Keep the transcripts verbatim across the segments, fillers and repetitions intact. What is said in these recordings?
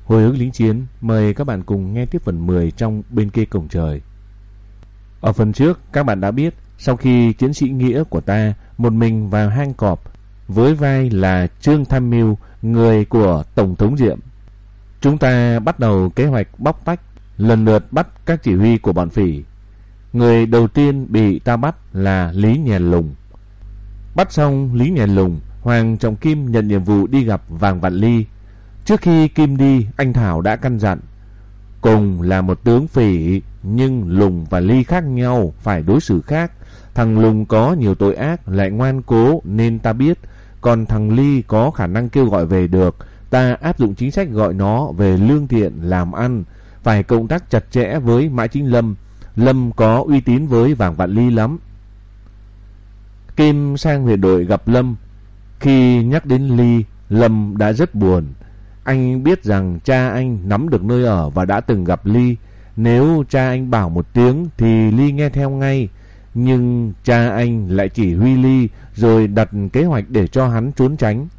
Hồi ức lính chiến, mời các bạn cùng nghe tiếp phần mười trong Bên kia cổng trời. Ở phần trước, các bạn đã biết, sau khi chiến sĩ Nghĩa của ta một mình vào hang cọp với vai là Trương Tham Mưu, người của Tổng thống Diệm, chúng ta bắt đầu kế hoạch bóc tách, lần lượt bắt các chỉ huy của bọn phỉ. Người đầu tiên bị ta bắt là Lý Nhèn Lùng. Bắt xong Lý Nhèn Lùng, Hoàng Trọng Kim nhận nhiệm vụ đi gặp Vàng Vạn Ly. Trước khi Kim đi, anh Thảo đã căn dặn, cùng là một tướng phỉ, nhưng Lùng và Ly khác nhau, phải đối xử khác. Thằng Lùng có nhiều tội ác, lại ngoan cố nên ta biết, còn thằng Ly có khả năng kêu gọi về được. Ta áp dụng chính sách gọi nó về lương thiện làm ăn, phải cộng tác chặt chẽ với Mã Chính Lâm. Lâm có uy tín với Vàng Vạn Ly lắm. Kim sang huyện đội gặp Lâm. Khi nhắc đến Ly, Lâm đã rất buồn. Anh biết rằng cha anh nắm được nơi ở và đã từng gặp Ly. Nếu cha anh bảo một tiếng thì Ly nghe theo ngay. Nhưng cha anh lại chỉ huy Ly rồi đặt kế hoạch để cho hắn trốn tránh.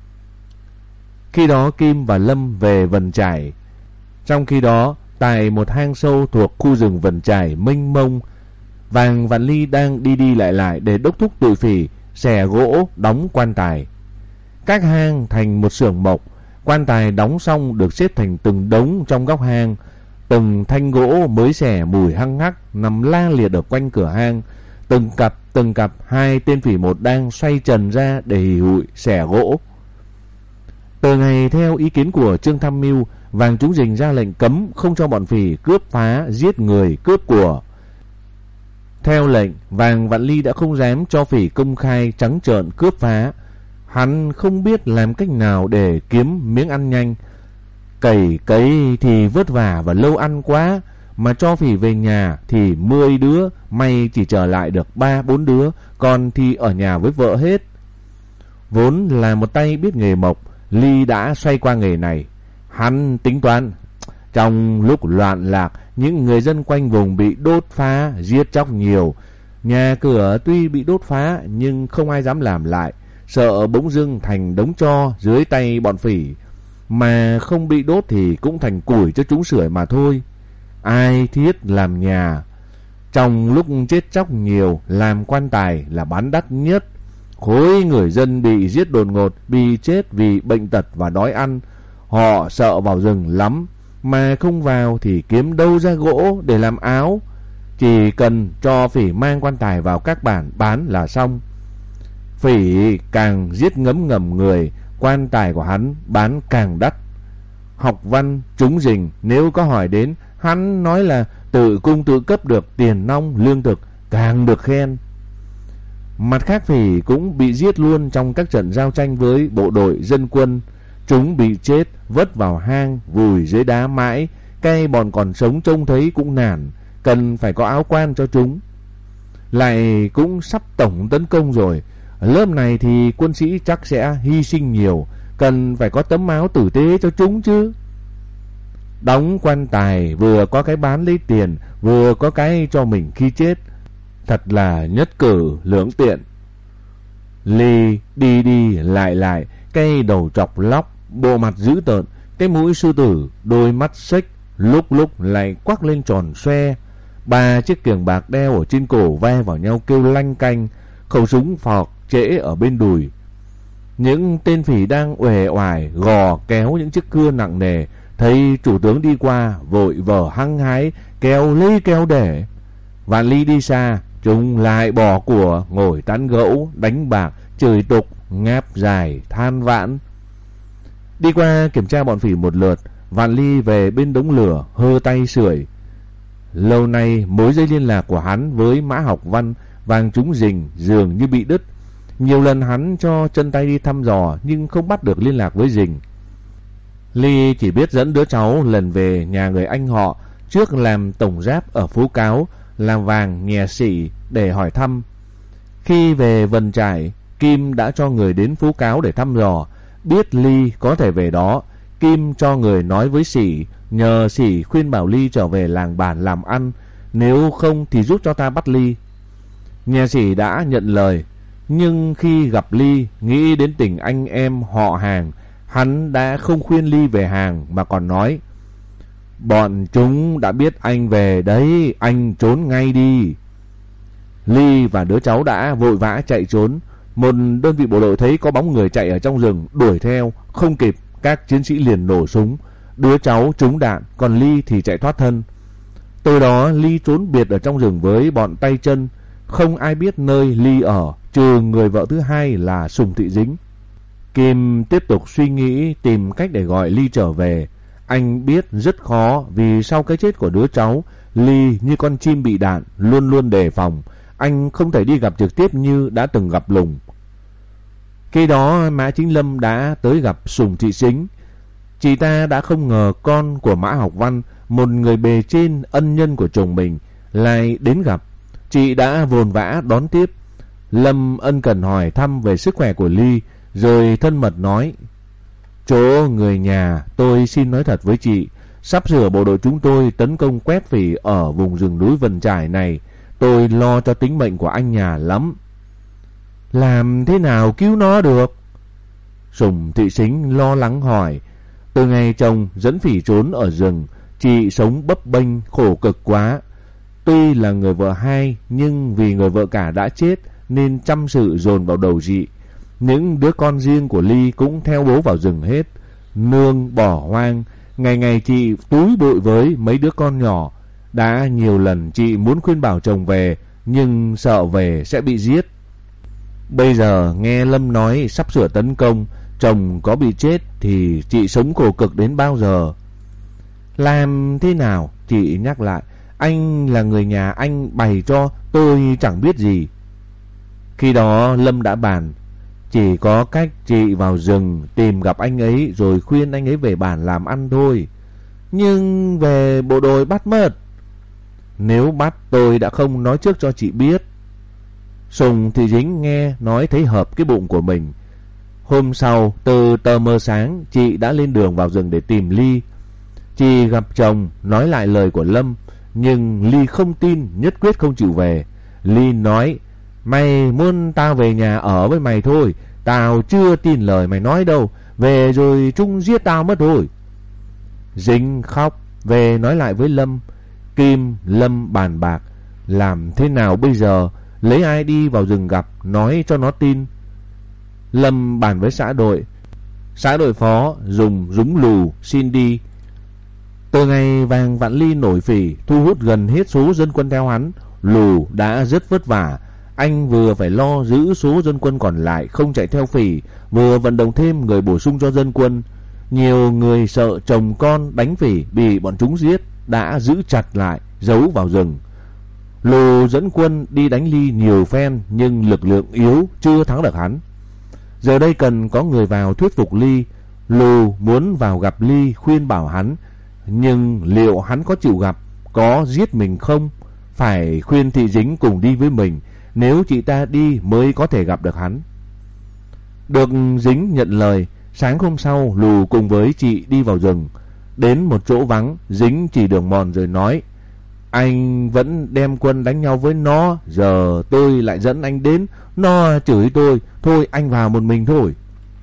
Khi đó Kim và Lâm về Vân Trải. Trong khi đó, tại một hang sâu thuộc khu rừng Vân Trải mênh mông, Vàng Vạn Ly đang đi đi lại lại để đốc thúc tụi phỉ xẻ gỗ đóng quan tài. Các hang thành một xưởng mộc, quan tài đóng xong được xếp thành từng đống trong góc hang. Từng thanh gỗ mới xẻ mùi hăng hắc nằm la liệt ở quanh cửa hang. Từng cặp từng cặp hai tên phỉ một đang xoay trần ra để hì hụi xẻ gỗ. Từ ngày theo ý kiến của Trương Tham Mưu, Vàng Trúng Dình ra lệnh cấm không cho bọn phỉ cướp phá, giết người, cướp của. Theo lệnh, Vàng Vạn Ly đã không dám cho phỉ công khai trắng trợn cướp phá. Hắn không biết làm cách nào để kiếm miếng ăn nhanh. Cày cấy thì vất vả và lâu ăn quá, mà cho phỉ về nhà thì mười đứa, may chỉ trở lại được ba bốn đứa, còn thì ở nhà với vợ hết. Vốn là một tay biết nghề mộc, Ly đã xoay qua nghề này. Hắn tính toán, trong lúc loạn lạc, những người dân quanh vùng bị đốt phá, giết chóc nhiều. Nhà cửa tuy bị đốt phá nhưng không ai dám làm lại, sợ bỗng dưng thành đống tro dưới tay bọn phỉ. Mà không bị đốt thì cũng thành củi cho chúng sưởi mà thôi. Ai thiết làm nhà. Trong lúc chết chóc nhiều, làm quan tài là bán đắt nhất. Khối người dân bị giết đột ngột, bị chết vì bệnh tật và đói ăn. Họ sợ vào rừng lắm, mà không vào thì kiếm đâu ra gỗ để làm áo. Chỉ cần cho phỉ mang quan tài vào các bản bán là xong. Phỉ càng giết ngấm ngầm người, quan tài của hắn bán càng đắt. Học Văn Trúng Dình nếu có hỏi đến, hắn nói là tự cung tự cấp được tiền nong lương thực, càng được khen. Mặt khác phỉ cũng bị giết luôn trong các trận giao tranh với bộ đội dân quân. Chúng bị chết vất vào hang, vùi dưới đá mãi. Cái bọn còn sống trông thấy cũng nản, cần phải có áo quan cho chúng. Lại cũng sắp tổng tấn công rồi, lớp này thì quân sĩ chắc sẽ hy sinh nhiều, cần phải có tấm áo tử tế cho chúng chứ. Đóng quan tài vừa có cái bán lấy tiền, vừa có cái cho mình khi chết, thật là nhất cử lưỡng tiện. Ly đi đi lại lại, cái đầu trọc lóc, bộ mặt dữ tợn, cái mũi sư tử, đôi mắt xếch, lúc lúc lại quắc lên tròn xoe. Ba chiếc kiềng bạc đeo ở trên cổ ve vào nhau kêu lanh canh, khẩu súng phọc trễ ở bên đùi. Những tên phỉ đang uể oải gò kéo những chiếc cưa nặng nề, thấy chủ tướng đi qua vội vờ hăng hái kéo lấy kéo để. Vạn Ly đi xa, chúng lại bỏ của ngồi tán gẫu, đánh bạc, chửi tục, ngáp dài, than vãn. Đi qua kiểm tra bọn phỉ một lượt, Vạn Ly về bên đống lửa hơ tay sưởi. Lâu nay mối dây liên lạc của hắn với Mã Học Văn, Vàng Trúng Dình dường như bị đứt. Nhiều lần hắn cho chân tay đi thăm dò nhưng không bắt được liên lạc với Dình. Ly chỉ biết dẫn đứa cháu lần về nhà người anh họ trước làm tổng giáp ở Phú Cáo, làm vàng nhè xỉ để hỏi thăm. Khi về Vân Trải, Kim đã cho người đến Phú Cáo để thăm dò. Biết Ly có thể về đó, Kim cho người nói với Sỉ, nhờ Sỉ khuyên bảo Ly trở về làng bản làm ăn, nếu không thì giúp cho ta bắt Ly. Nhà Sỉ đã nhận lời, nhưng khi gặp Ly, nghĩ đến tình anh em họ hàng, Hắn đã không khuyên Ly về hàng mà còn nói: bọn chúng đã biết anh về đấy, anh trốn ngay đi. Ly và đứa cháu đã vội vã chạy trốn. Một đơn vị bộ đội thấy có bóng người chạy ở trong rừng, đuổi theo, không kịp, các chiến sĩ liền nổ súng. Đứa cháu trúng đạn, còn Ly thì chạy thoát thân. Từ đó Ly trốn biệt ở trong rừng với bọn tay chân, không ai biết nơi Ly ở, trừ người vợ thứ hai là Sùng Thị Dính. Kim tiếp tục suy nghĩ tìm cách để gọi Ly trở về. Anh biết rất khó vì sau cái chết của đứa cháu, Ly như con chim bị đạn, luôn luôn đề phòng. Anh không thể đi gặp trực tiếp như đã từng gặp Lùng. Khi đó Mã Chính Lâm đã tới gặp Sùng Thị Dính. Chị ta đã không ngờ con của Mã Học Văn, một người bề trên ân nhân của chồng mình, lại đến gặp. Chị đã vồn vã đón tiếp. Lâm ân cần hỏi thăm về sức khỏe của Ly, rồi thân mật nói: chỗ người nhà, tôi xin nói thật với chị, sắp sửa bộ đội chúng tôi tấn công quét phỉ ở vùng rừng núi Vân Trải này. Tôi lo cho tính mệnh của anh nhà lắm. Làm thế nào cứu nó được? Sùng Thị Sính lo lắng hỏi. Từ ngày chồng dẫn phỉ trốn ở rừng, chị sống bấp bênh khổ cực quá. Tuy là người vợ hai, nhưng vì người vợ cả đã chết nên trăm sự dồn vào đầu chị. Những đứa con riêng của Ly cũng theo bố vào rừng hết. Nương bỏ hoang, ngày ngày chị túi bụi với mấy đứa con nhỏ. Đã nhiều lần chị muốn khuyên bảo chồng về, nhưng sợ về sẽ bị giết. Bây giờ nghe Lâm nói sắp sửa tấn công, chồng có bị chết thì chị sống khổ cực đến bao giờ? Làm thế nào? Chị nhắc lại. Anh là người nhà, anh bày cho, tôi chẳng biết gì. Khi đó Lâm đã bàn. Chỉ có cách chị vào rừng tìm gặp anh ấy rồi khuyên anh ấy về bản làm ăn thôi. Nhưng về bộ đội bắt mất. Nếu bắt tôi đã không nói trước cho chị biết. Sùng Thị Dính nghe nói thấy hợp cái bụng của mình. Hôm sau từ tờ mờ sáng, chị đã lên đường vào rừng để tìm Ly. Chị gặp chồng nói lại lời của Lâm, nhưng Ly không tin, nhất quyết không chịu về. Ly nói: mày muốn tao về nhà ở với mày thôi, tao chưa tin lời mày nói đâu, về rồi chúng giết tao mất thôi. Dính khóc về nói lại với Lâm. Kim, Lâm bàn bạc làm thế nào bây giờ, lấy ai đi vào rừng gặp, nói cho nó tin. Lâm bàn với xã đội. Xã đội phó dùng súng lù xin đi. Từ ngày Vàng Vạn Ly nổi phỉ, thu hút gần hết số dân quân theo hắn, Lù đã rất vất vả. Anh vừa phải lo giữ số dân quân còn lại không chạy theo phỉ, vừa vận động thêm người bổ sung cho dân quân. Nhiều người sợ chồng con đánh phỉ bị bọn chúng giết, đã giữ chặt lại, giấu vào rừng. Lù dẫn quân đi đánh Ly nhiều phen, nhưng lực lượng yếu, chưa thắng được hắn. Giờ đây cần có người vào thuyết phục Ly. Lù muốn vào gặp Ly khuyên bảo hắn, nhưng liệu hắn có chịu gặp, có giết mình không? Phải khuyên Thị Dính cùng đi với mình, nếu chị ta đi mới có thể gặp được hắn. Được Dính nhận lời, sáng hôm sau Lù cùng với chị đi vào rừng. Đến một chỗ vắng, Dính chỉ đường mòn rồi nói: anh vẫn đem quân đánh nhau với nó, giờ tôi lại dẫn anh đến, nó chửi tôi, thôi anh vào một mình thôi.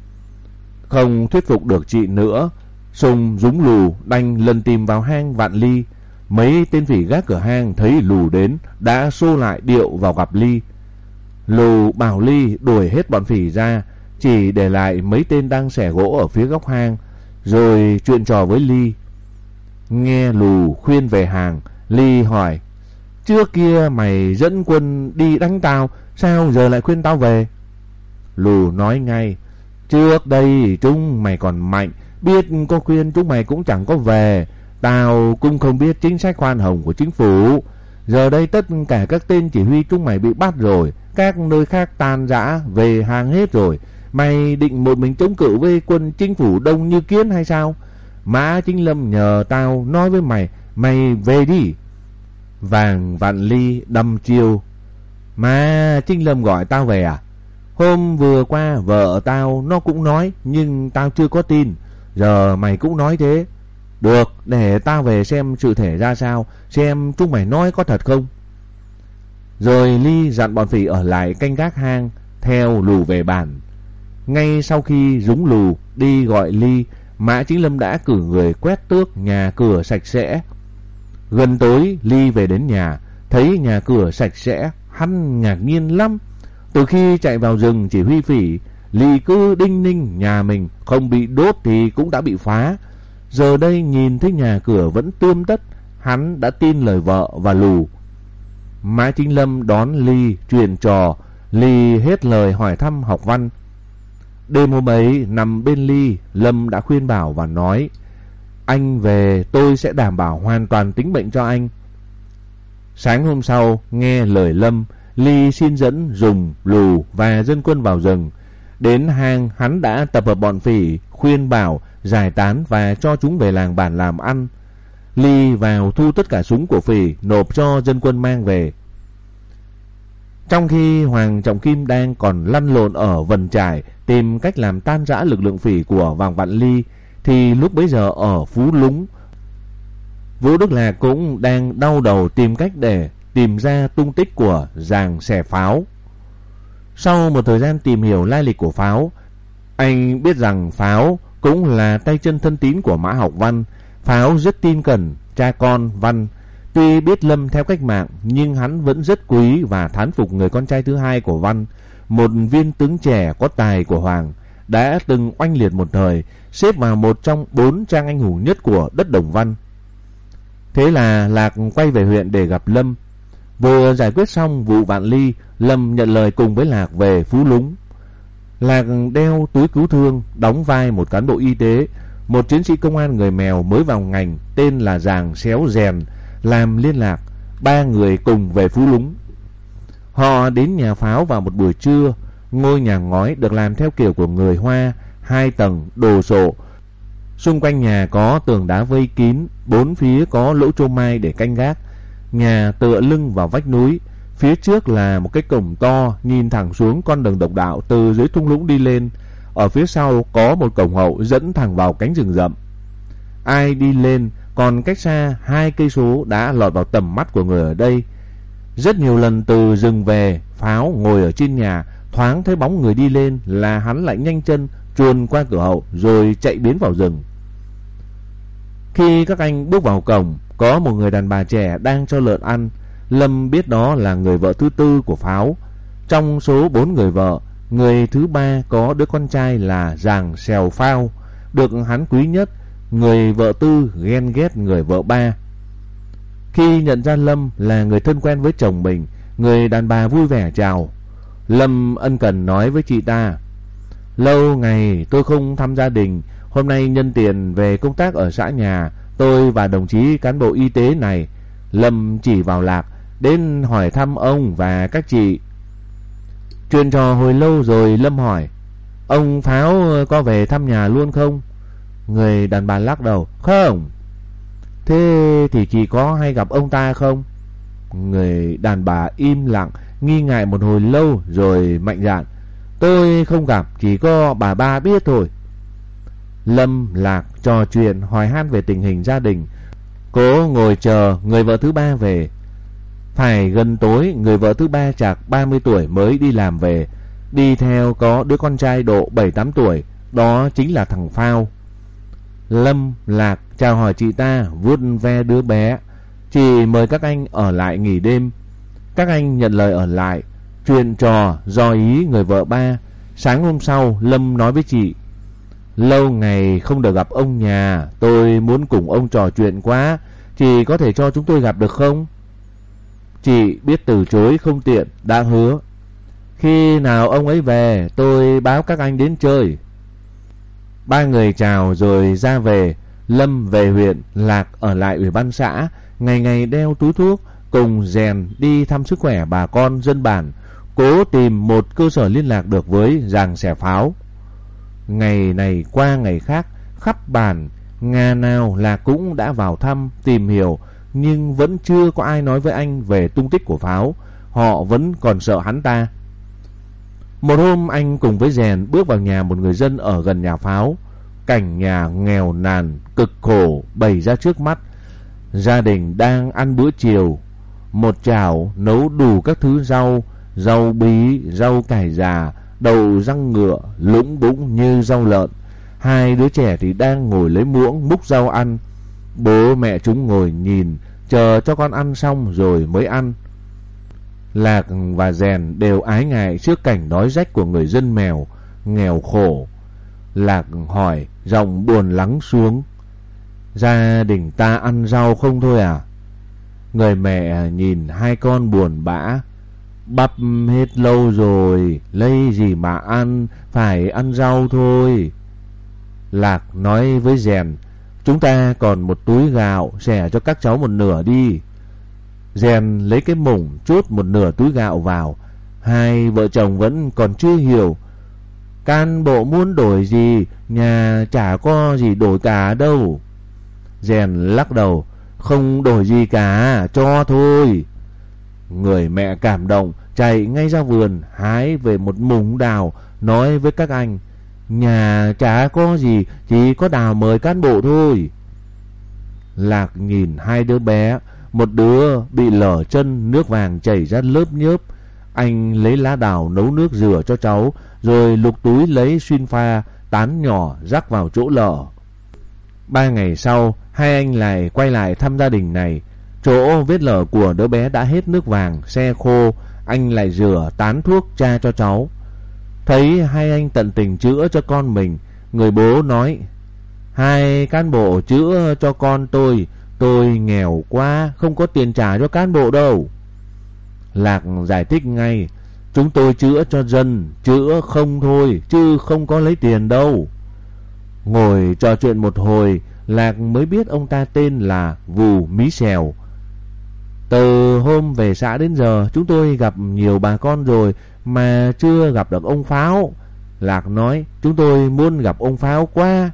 Không thuyết phục được chị nữa, Sùng dúng Lù đành lần tìm vào hang Vạn Ly. Mấy tên phỉ gác cửa hang thấy Lù đến, đã xô lại điệu vào gặp Ly. Lù bảo Ly đuổi hết bọn phỉ ra, chỉ để lại mấy tên đang xẻ gỗ ở phía góc hang, rồi chuyện trò với Ly. Nghe Lù khuyên về hàng, Ly hỏi: trước kia mày dẫn quân đi đánh tao, sao giờ lại khuyên tao về? Lù nói ngay: trước đây chúng mày còn mạnh, biết có khuyên chúng mày cũng chẳng có về. Tao cũng không biết chính sách khoan hồng của chính phủ. Giờ đây tất cả các tên chỉ huy chúng mày bị bắt rồi, các nơi khác tan rã về hàng hết rồi. Mày định một mình chống cự với quân chính phủ đông như kiến hay sao? Mã Chính Lâm nhờ tao nói với mày, mày về đi. Vàng Vạn Ly đâm chiêu: Mã Chính Lâm gọi tao về à? Hôm vừa qua vợ tao nó cũng nói, nhưng tao chưa có tin. Giờ mày cũng nói thế. Được, để tao về xem sự thể ra sao, xem chúng mày nói có thật không. Rồi Ly dặn bọn phỉ ở lại canh gác hang, theo Lù về bản. Ngay sau khi Dúng Lù đi gọi Ly, Mã Chính Lâm đã cử người quét tước nhà cửa sạch sẽ. Gần tối Ly về đến nhà, thấy nhà cửa sạch sẽ, hắn ngạc nhiên lắm. Từ khi chạy vào rừng chỉ huy phỉ, Ly cứ đinh ninh nhà mình không bị đốt thì cũng đã bị phá. Giờ đây nhìn thấy nhà cửa vẫn tươm tất, hắn đã tin lời vợ và Lù. Mã Chính Lâm đón Ly chuyện trò, Ly hết lời hỏi thăm học văn. Đêm hôm ấy nằm bên Ly, Lâm đã khuyên bảo và nói: anh về tôi sẽ đảm bảo hoàn toàn tính mệnh cho anh. Sáng hôm sau nghe lời Lâm, Ly xin dẫn Dùng, Lù và dân quân vào rừng. Đến hang hắn đã tập hợp bọn phỉ, khuyên bảo, giải tán và cho chúng về làng bản làm ăn. Ly vào thu tất cả súng của phỉ, nộp cho dân quân mang về. Trong khi Hoàng Trọng Kim đang còn lăn lộn ở Vân Trải tìm cách làm tan rã lực lượng phỉ của Vàng Vạn Ly, thì lúc bấy giờ ở Phú Lúng, Vũ Đức Lạc cũng đang đau đầu tìm cách để tìm ra tung tích của Giàng Xẻ Pháo. Sau một thời gian tìm hiểu lai lịch của Pháo, anh biết rằng Pháo cũng là tay chân thân tín của Mã Học Văn. Pháo rất tin cẩn cha con Văn. Tuy biết Lâm theo cách mạng, nhưng hắn vẫn rất quý và thán phục người con trai thứ hai của Văn, một viên tướng trẻ có tài của Hoàng, đã từng oanh liệt một thời, xếp vào một trong bốn trang anh hùng nhất của đất Đồng Văn. Thế là Lạc quay về huyện để gặp Lâm. Vừa giải quyết xong vụ Vạn Ly, Lâm nhận lời cùng với Lạc về Phú Lúng. Lạc đeo túi cứu thương, đóng vai một cán bộ y tế, một chiến sĩ công an người Mèo mới vào ngành tên là Giàng Xéo Rèn làm liên lạc. Ba người cùng về Phú Lúng. Họ đến nhà Pháo vào một buổi trưa. Ngôi nhà ngói được làm theo kiểu của người Hoa, hai tầng, đồ sộ. Xung quanh nhà có tường đá vây kín, bốn phía có lỗ chô mai để canh gác. Nhà tựa lưng vào vách núi. Phía trước là một cái cổng to nhìn thẳng xuống con đường độc đạo từ dưới thung lũng đi lên. Ở phía sau có một cổng hậu dẫn thẳng vào cánh rừng rậm. Ai đi lên, còn cách xa hai cây số đã lọt vào tầm mắt của người ở đây. Rất nhiều lần từ rừng về, Pháo ngồi ở trên nhà, thoáng thấy bóng người đi lên là hắn lại nhanh chân chuồn qua cửa hậu rồi chạy biến vào rừng. Khi các anh bước vào cổng, có một người đàn bà trẻ đang cho lợn ăn. Lâm biết đó là người vợ thứ tư của Pháo. Trong số bốn người vợ, người thứ ba có đứa con trai là Giàng Xèo Phao, được hắn quý nhất. Người vợ tư ghen ghét người vợ ba. Khi nhận ra Lâm là người thân quen với chồng mình, người đàn bà vui vẻ chào. Lâm ân cần nói với chị ta: lâu ngày tôi không thăm gia đình, hôm nay nhân tiền về công tác ở xã nhà, tôi và đồng chí cán bộ y tế này, Lâm chỉ vào Lạc, đến hỏi thăm ông và các chị. Chuyện trò hồi lâu rồi Lâm hỏi: ông Pháo có về thăm nhà luôn không? Người đàn bà lắc đầu: không. Thế thì chị có hay gặp ông ta không? Người đàn bà im lặng, nghi ngại một hồi lâu rồi mạnh dạn: tôi không gặp, chỉ có bà ba biết thôi. Lâm, Lạc trò chuyện hỏi han về tình hình gia đình. Cố ngồi chờ người vợ thứ ba về. Phải gần tối, người vợ thứ ba chạc ba mươi tuổi mới đi làm về. Đi theo có đứa con trai độ bảy tám tuổi, đó chính là thằng Phao. Lâm, Lạc chào hỏi chị ta, vuốt ve đứa bé. Chị mời các anh ở lại nghỉ đêm. Các anh nhận lời ở lại. Chuyện trò do ý người vợ ba. Sáng hôm sau, Lâm nói với chị: lâu ngày không được gặp ông nhà, tôi muốn cùng ông trò chuyện quá, chị có thể cho chúng tôi gặp được không? Chị biết từ chối không tiện, đã hứa: khi nào ông ấy về tôi báo các anh đến chơi. Ba người chào rồi ra về. Lâm về huyện, Lạc ở lại ủy ban xã, ngày ngày đeo túi thuốc, cùng Rèn đi thăm sức khỏe bà con dân bản, cố tìm một cơ sở liên lạc được với Giàng Xẻ Pháo. Ngày này qua ngày khác, khắp bản, nhà nào Lạc cũng đã vào thăm, tìm hiểu, nhưng vẫn chưa có ai nói với anh về tung tích của Pháo. Họ vẫn còn sợ hắn ta. Một hôm anh cùng với Rèn bước vào nhà một người dân ở gần nhà Pháo. Cảnh nhà nghèo nàn, cực khổ bày ra trước mắt. Gia đình đang ăn bữa chiều. Một chảo nấu đủ các thứ rau, rau bí, rau cải già, đầu răng ngựa, lũng bũng như rau lợn. Hai đứa trẻ thì đang ngồi lấy muỗng múc rau ăn. Bố mẹ chúng ngồi nhìn, chờ cho con ăn xong rồi mới ăn. Lạc và Rèn đều ái ngại trước cảnh đói rách của người dân mèo, nghèo khổ. Lạc hỏi, giọng buồn lắng xuống: gia đình ta ăn rau không thôi à? Người mẹ nhìn hai con buồn bã: bắp hết lâu rồi, lấy gì mà ăn, phải ăn rau thôi. Lạc nói với Rèn: chúng ta còn một túi gạo, xẻ cho các cháu một nửa đi. Rèn lấy cái mủng chốt một nửa túi gạo vào. Hai vợ chồng vẫn còn chưa hiểu. Can bộ muốn đổi gì, nhà chả có gì đổi cả đâu. Rèn lắc đầu: không đổi gì cả, cho thôi. Người mẹ cảm động, chạy ngay ra vườn, hái về một mủng đào, nói với các anh: nhà chả có gì, chỉ có đào mời cán bộ thôi. Lạc nhìn hai đứa bé, một đứa bị lở chân, nước vàng chảy ra lớp nhớp. Anh lấy lá đào nấu nước rửa cho cháu, rồi lục túi lấy xuyên pha, tán nhỏ rắc vào chỗ lở. Ba ngày sau, hai anh lại quay lại thăm gia đình này. Chỗ vết lở của đứa bé đã hết nước vàng, se khô. Anh lại rửa tán thuốc tra cho cháu. Thấy hai anh tận tình chữa cho con mình, người bố nói: hai cán bộ chữa cho con tôi, tôi nghèo quá, không có tiền trả cho cán bộ đâu. Lạc giải thích ngay: chúng tôi chữa cho dân, chữa không thôi, chứ không có lấy tiền đâu. Ngồi trò chuyện một hồi, Lạc mới biết ông ta tên là Vù Mí Xèo. Từ hôm về xã đến giờ, chúng tôi gặp nhiều bà con rồi mà chưa gặp được ông Pháo. Lạc nói: chúng tôi muốn gặp ông Pháo quá.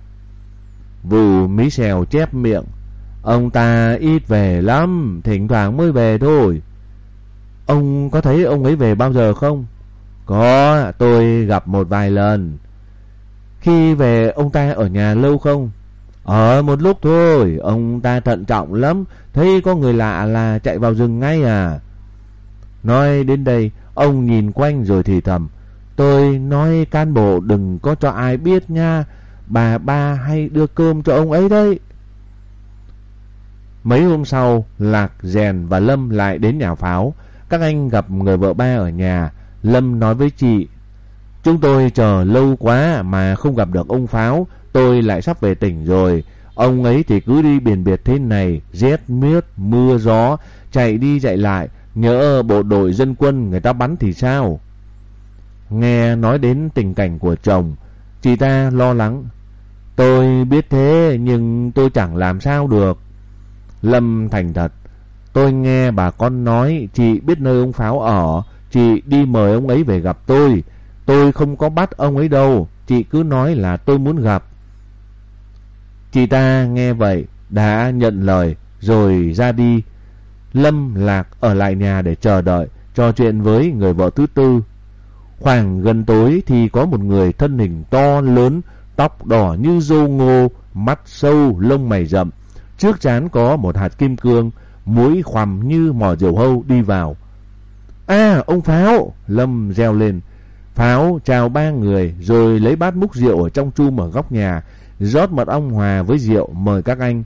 Vù Mí Xèo chép miệng: ông ta ít về lắm, thỉnh thoảng mới về thôi. Ông có thấy ông ấy về bao giờ không? Có, tôi gặp một vài lần. Khi về ông ta ở nhà lâu không? Ở một lúc thôi, ông ta thận trọng lắm, thấy có người lạ là chạy vào rừng ngay à. Nói đến đây, ông nhìn quanh rồi thì thầm: tôi nói cán bộ đừng có cho ai biết nha, bà ba hay đưa cơm cho ông ấy đấy. Mấy hôm sau, Lạc, Rèn và Lâm lại đến nhà Pháo. Các anh gặp người vợ ba ở nhà. Lâm nói với chị: chúng tôi chờ lâu quá mà không gặp được ông Pháo, tôi lại sắp về tỉnh rồi. Ông ấy thì cứ đi biển biệt thế này, rét mướt, mưa gió, chạy đi chạy lại, nhỡ bộ đội dân quân người ta bắn thì sao? Nghe nói đến tình cảnh của chồng, chị ta lo lắng: tôi biết thế nhưng tôi chẳng làm sao được. Lâm thành thật: tôi nghe bà con nói chị biết nơi ông Pháo ở, chị đi mời ông ấy về gặp tôi. Tôi không có bắt ông ấy đâu, chị cứ nói là tôi muốn gặp. Chị ta nghe vậy đã nhận lời rồi ra đi. Lâm, Lạc ở lại nhà để chờ đợi, trò chuyện với người vợ thứ tư. Khoảng gần tối thì có một người thân hình to lớn, tóc đỏ như râu ngô, mắt sâu, lông mày rậm, trước trán có một hạt kim cương, mũi khoằm như mỏ diều hâu đi vào. À, ông Pháo! Lâm reo lên. Pháo chào ba người rồi lấy bát múc rượu ở trong chum ở góc nhà, rót mật ong hòa với rượu mời các anh.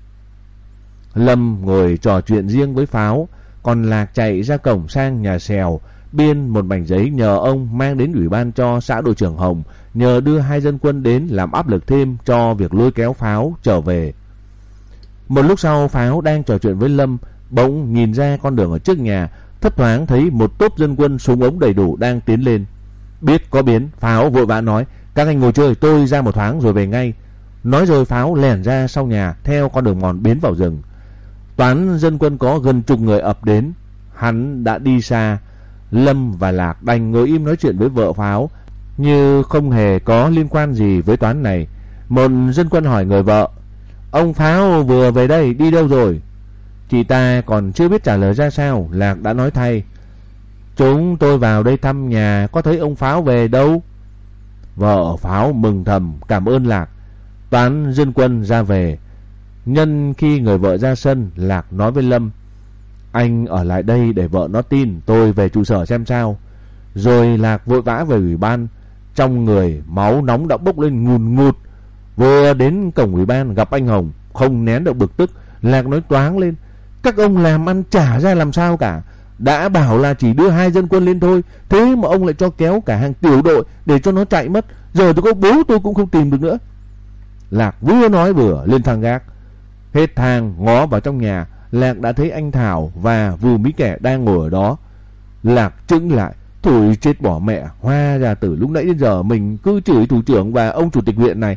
Lâm ngồi trò chuyện riêng với Pháo, còn Lạc chạy ra cổng sang nhà Xèo, biên một mảnh giấy nhờ ông mang đến ủy ban cho xã đội trưởng Hồng, nhờ đưa hai dân quân đến làm áp lực thêm cho việc lôi kéo Pháo trở về. Một lúc sau, Pháo đang trò chuyện với Lâm, bỗng nhìn ra con đường ở trước nhà, thấp thoáng thấy một tốp dân quân súng ống đầy đủ đang tiến lên. Biết có biến, Pháo vội vã nói: các anh ngồi chơi, tôi ra một thoáng rồi về ngay. Nói rồi Pháo lẻn ra sau nhà, theo con đường mòn biến vào rừng. Toán dân quân có gần chục người ập đến. Hắn đã đi xa. Lâm và Lạc đành ngồi im nói chuyện với vợ Pháo, như không hề có liên quan gì với toán này. Một dân quân hỏi người vợ: ông Pháo vừa về đây, đi đâu rồi? Chị ta còn chưa biết trả lời ra sao, Lạc đã nói thay: chúng tôi vào đây thăm nhà, có thấy ông Pháo về đâu. Vợ Pháo mừng thầm cảm ơn Lạc. Toán dân quân ra về. Nhân khi người vợ ra sân, Lạc nói với Lâm: anh ở lại đây để vợ nó tin, tôi về trụ sở xem sao. Rồi Lạc vội vã về ủy ban. Trong người máu nóng đã bốc lên ngùn ngụt. Vừa đến cổng ủy ban gặp anh Hồng, không nén được bực tức, Lạc nói toáng lên: các ông làm ăn chả ra làm sao cả. Đã bảo là chỉ đưa hai dân quân lên thôi, thế mà ông lại cho kéo cả hàng tiểu đội để cho nó chạy mất. Giờ tôi có bố tôi cũng không tìm được nữa. Lạc vừa nói vừa lên thang gác. Hết thang ngó vào trong nhà, Lạc đã thấy anh Thảo và Vù Mí Kẻ đang ngồi ở đó. Lạc chững lại: thôi chết bỏ mẹ, hóa ra từ lúc nãy đến giờ mình cứ chửi thủ trưởng và ông chủ tịch huyện này.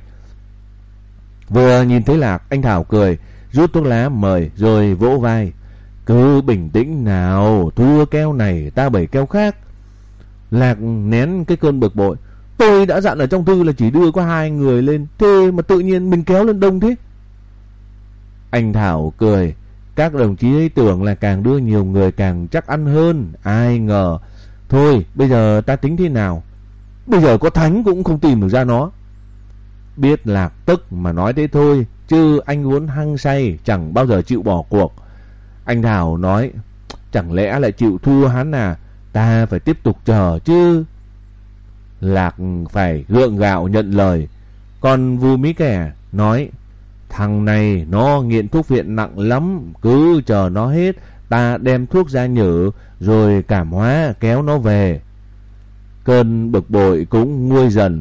Vừa nhìn thấy Lạc, anh Thảo cười, rút thuốc lá mời rồi vỗ vai: cứ bình tĩnh nào, thua keo này ta bày keo khác. Lạc nén cái cơn bực bội: tôi đã dặn ở trong thư là chỉ đưa có hai người lên, thế mà tự nhiên mình kéo lên đông thế. Anh Thảo cười: các đồng chí ấy tưởng là càng đưa nhiều người càng chắc ăn hơn, ai ngờ. Thôi bây giờ ta tính thế nào? Bây giờ có thánh cũng không tìm được ra nó. Biết Lạc tức mà nói thế thôi, chứ anh vốn hăng say chẳng bao giờ chịu bỏ cuộc. Anh Thảo nói: chẳng lẽ lại chịu thua hắn à? Ta phải tiếp tục chờ chứ. Lạc phải gượng gạo nhận lời. Còn Vù Mí Kẻ nói: thằng này nó nghiện thuốc viện nặng lắm, cứ chờ nó hết, ta đem thuốc ra nhử rồi cảm hóa kéo nó về. Cơn bực bội cũng nguôi dần.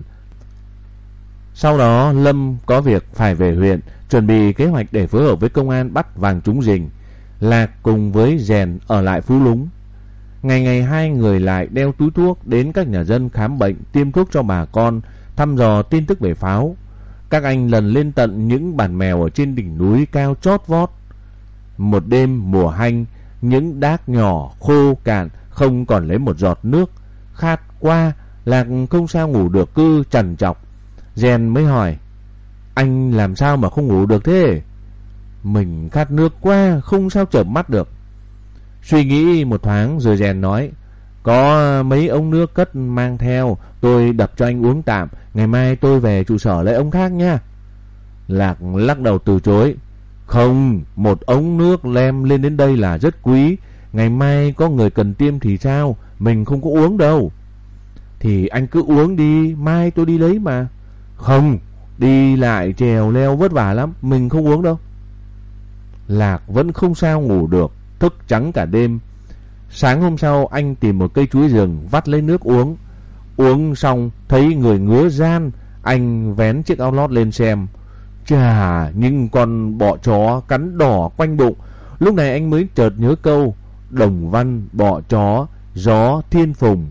Sau đó Lâm có việc phải về huyện, chuẩn bị kế hoạch để phối hợp với công an bắt Vàng Trúng Rình. Lạc cùng với Rèn ở lại Phú Lúng. Ngày ngày hai người lại đeo túi thuốc đến các nhà dân khám bệnh, tiêm thuốc cho bà con, thăm dò tin tức về pháo. Các anh lần lên tận những bản mèo ở trên đỉnh núi cao chót vót. Một đêm mùa hanh, những đác nhỏ khô cạn, không còn lấy một giọt nước. Khát quá, Lạc không sao ngủ được, cứ trằn trọc. Rèn mới hỏi: anh làm sao mà không ngủ được thế? Mình khát nước quá, không sao chợp mắt được. Suy nghĩ một thoáng rồi Rèn nói: có mấy ống nước cất mang theo, tôi đập cho anh uống tạm, ngày mai tôi về trụ sở lấy ống khác nha. Lạc lắc đầu từ chối: không, một ống nước lem lên đến đây là rất quý, ngày mai có người cần tiêm thì sao, mình không có uống đâu. Thì anh cứ uống đi, mai tôi đi lấy mà. Không, đi lại trèo leo vất vả lắm, mình không uống đâu. Lạc vẫn không sao ngủ được, thức trắng cả đêm. Sáng hôm sau anh tìm một cây chuối rừng vắt lấy nước uống. Uống xong thấy người ngứa ran, anh vén chiếc áo lót lên xem. Chà, nhưng con bọ chó cắn đỏ quanh bụng. Lúc này anh mới chợt nhớ câu: đồng văn, bọ chó, gió thiên phùng.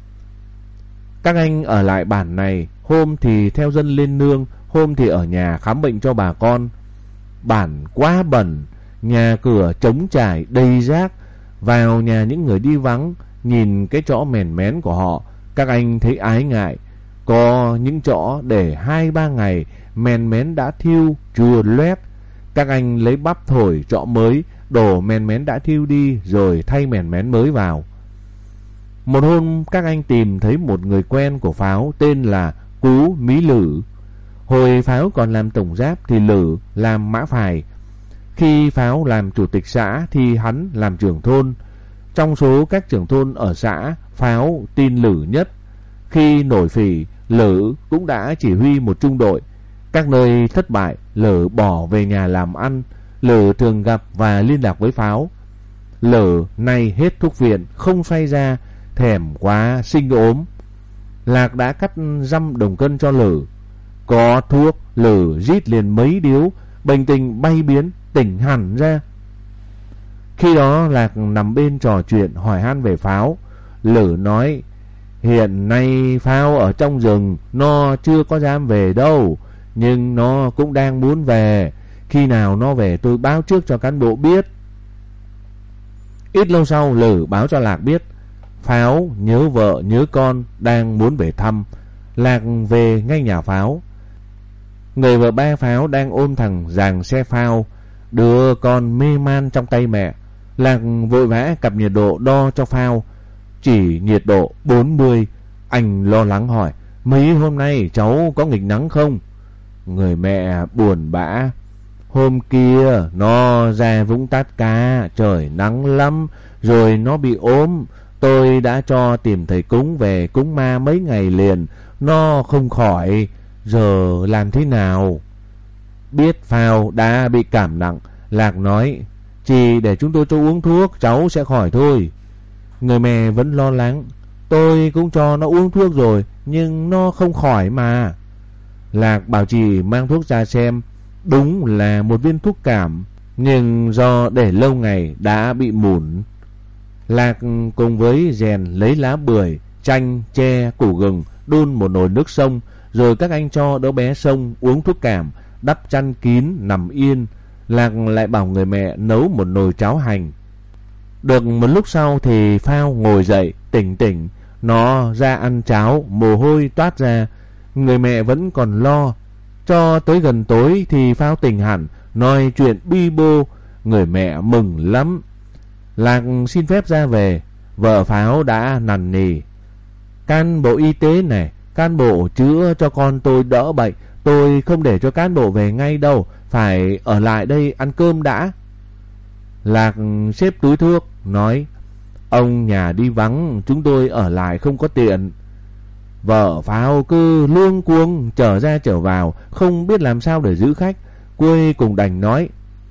Các anh ở lại bản này, hôm thì theo dân lên nương, hôm thì ở nhà khám bệnh cho bà con. Bản quá bẩn, nhà cửa trống trải đầy rác. Vào nhà những người đi vắng, nhìn cái chõ mèn mén của họ, các anh thấy ái ngại. Có những chõ để hai ba ngày, mèn mén đã thiêu chua loét. Các anh lấy bắp thổi chõ mới, đổ mèn mén đã thiêu đi rồi thay mèn mén mới vào. Một hôm các anh tìm thấy một người quen của Pháo tên là Cú Mí Lử. Hồi Pháo còn làm tổng giáp thì Lử làm mã phài. Khi Pháo làm chủ tịch xã thì hắn làm trưởng thôn. Trong số các trưởng thôn ở xã, Pháo tin Lử nhất. Khi nổi phỉ, Lử cũng đã chỉ huy một trung đội. Các nơi thất bại, Lử bỏ về nhà làm ăn. Lử thường gặp và liên lạc với Pháo. Lử nay hết thuốc viện, không xoay ra, thèm quá sinh ốm. Lạc đã cắt dăm đồng cân cho Lử. Có thuốc, Lử rít liền mấy điếu, bệnh tình bay biến, tỉnh hẳn ra. Khi đó Lạc nằm bên trò chuyện hỏi han về Pháo. Lử nói: hiện nay Pháo ở trong rừng, nó chưa có dám về đâu, nhưng nó cũng đang muốn về. Khi nào nó về tôi báo trước cho cán bộ biết. Ít lâu sau Lử báo cho Lạc biết Pháo nhớ vợ nhớ con, đang muốn về thăm. Lạc về ngay nhà Pháo. Người vợ ba Pháo đang ôm thằng giàng xe phao, đứa con mê man trong tay mẹ. Lạc vội vã cặp nhiệt độ đo cho phao, chỉ nhiệt độ bốn mươi. Anh lo lắng hỏi: mấy hôm nay cháu có nghịch nắng không? Người mẹ buồn bã: hôm kia nó ra Vũng Tát Cá, trời nắng lắm, rồi nó bị ốm. Tôi đã cho tìm thầy cúng về cúng ma mấy ngày liền, nó không khỏi, giờ làm thế nào? Biết Phao đã bị cảm nặng, Lạc nói, chỉ để chúng tôi cho uống thuốc, cháu sẽ khỏi thôi. Người mẹ vẫn lo lắng, tôi cũng cho nó uống thuốc rồi, nhưng nó không khỏi mà. Lạc bảo Trì mang thuốc ra xem, đúng là một viên thuốc cảm, nhưng do để lâu ngày đã bị mủn. Lạc cùng với rèn lấy lá bưởi, chanh, tre, củ gừng đun một nồi nước sông, rồi các anh cho đứa bé sông uống thuốc cảm, đắp chăn kín nằm yên. Lạc lại bảo người mẹ nấu một nồi cháo hành. Được một lúc sau thì Phao ngồi dậy tỉnh tỉnh, nó ra ăn cháo, mồ hôi toát ra. Người mẹ vẫn còn lo. Cho tới gần tối thì Phao tỉnh hẳn, nói chuyện bi bô. Người mẹ mừng lắm. Lạc xin phép ra về. Vợ Phao đã nằn nì, cán bộ y tế này, cán bộ chữa cho con tôi đỡ bệnh, tôi không để cho cán bộ về ngay đâu, phải ở lại đây ăn cơm đã. Lạc xếp túi thuốc, nói, ông nhà đi vắng, chúng tôi ở lại không có tiện. Vợ Phao cứ luông cuống trở ra trở vào, không biết làm sao để giữ khách. Cuối cùng đành nói,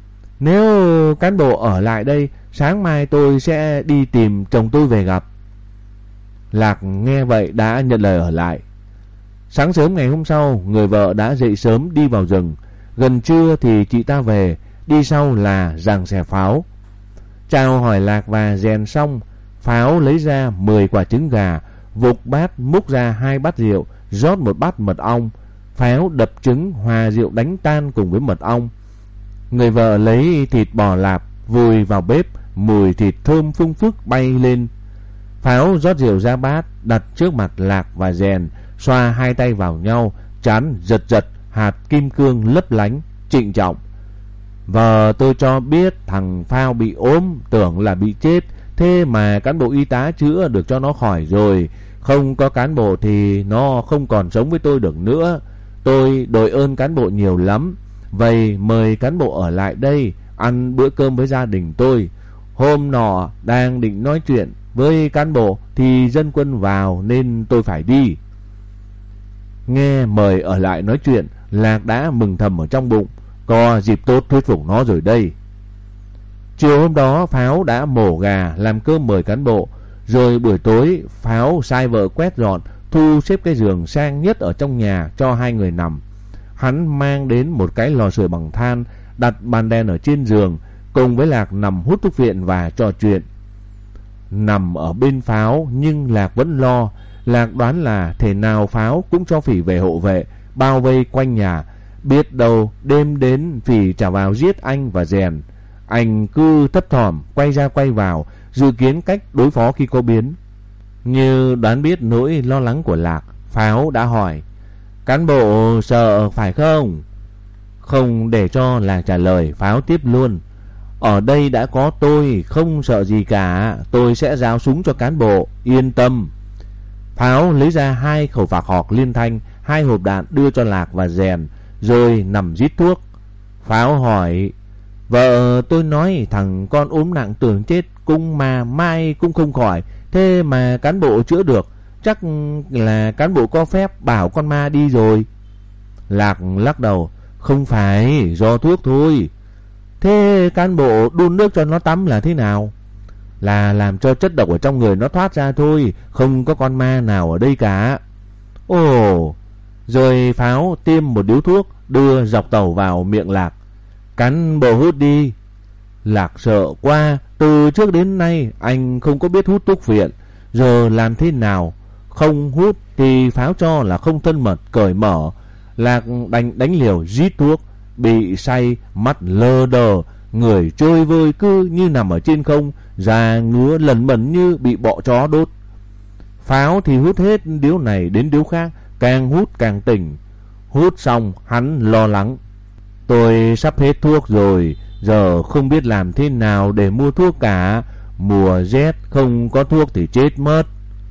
nếu cán bộ ở lại đây, sáng mai tôi sẽ đi tìm chồng tôi về gặp. Lạc nghe vậy đã nhận lời ở lại. Sáng sớm ngày hôm sau, người vợ đã dậy sớm đi vào rừng. Gần trưa thì chị ta về, đi sau là Giàng Xẻ Pháo. Chào hỏi Lạc và rèn xong, Pháo lấy ra mười quả trứng gà, vục bát múc ra hai bát rượu, rót một bát mật ong. Pháo đập trứng hòa rượu đánh tan cùng với mật ong. Người vợ lấy thịt bò lạp vùi vào bếp, mùi thịt thơm phung phức bay lên. Pháo rót rượu ra bát, đặt trước mặt Lạc và rèn, xoa hai tay vào nhau, trán giật giật, hạt kim cương lấp lánh, trịnh trọng. Vợ tôi cho biết thằng Phao bị ốm, tưởng là bị chết, thế mà cán bộ y tá chữa được cho nó khỏi rồi. Không có cán bộ thì nó không còn sống với tôi được nữa. Tôi đội ơn cán bộ nhiều lắm. Vậy mời cán bộ ở lại đây ăn bữa cơm với gia đình tôi. Hôm nọ đang định nói chuyện với cán bộ thì dân quân vào nên tôi phải đi. Nghe mời ở lại nói chuyện, Lạc đã mừng thầm ở trong bụng, có dịp tốt thuyết phục nó rồi đây. Chiều hôm đó Pháo đã mổ gà làm cơm mời cán bộ. Rồi buổi tối Pháo sai vợ quét dọn, thu xếp cái giường sang nhất ở trong nhà cho hai người nằm. Hắn mang đến một cái lò sưởi bằng than, đặt bàn đèn ở trên giường, cùng với Lạc nằm hút thuốc viện và trò chuyện. Nằm ở bên Pháo nhưng Lạc vẫn lo. Lạc đoán là thể nào Pháo cũng cho Phỉ về hộ vệ, bao vây quanh nhà. Biết đâu đêm đến Phỉ trả vào giết anh và rèn. Anh cứ thấp thỏm quay ra quay vào, dự kiến cách đối phó khi có biến. Như đoán biết nỗi lo lắng của Lạc, Pháo đã hỏi, cán bộ sợ phải không? Không để cho Lạc trả lời, Pháo tiếp luôn, ở đây đã có tôi, không sợ gì cả, tôi sẽ giao súng cho cán bộ, yên tâm. Pháo lấy ra hai khẩu phạc họp liên thanh, hai hộp đạn đưa cho Lạc và rèn, rồi nằm rít thuốc. Pháo hỏi, vợ tôi nói thằng con ốm nặng tưởng chết, cung mà mai cũng không khỏi, thế mà cán bộ chữa được, chắc là cán bộ có phép bảo con ma đi rồi. Lạc lắc đầu, không phải, do thuốc thôi. Thế cán bộ đun nước cho nó tắm là thế nào? Là làm cho chất độc ở trong người nó thoát ra thôi, không có con ma nào ở đây cả. Ồ, rồi Pháo tiêm một điếu thuốc, đưa dọc tàu vào miệng Lạc. Cán bộ hút đi. Lạc sợ quá, từ trước đến nay anh không có biết hút thuốc viện, giờ làm thế nào? Không hút thì Pháo cho là không thân mật, cởi mở. Lạc đánh đánh liều rít thuốc, bị say, mắt lờ đờ, người trôi vơi cứ như nằm ở trên không, da ngứa lẩn mẩn như bị bọ chó đốt. Pháo thì hút hết điếu này đến điếu khác, càng hút càng tỉnh. Hút xong hắn lo lắng, tôi sắp hết thuốc rồi, giờ không biết làm thế nào để mua thuốc cả, mùa rét không có thuốc thì chết mất.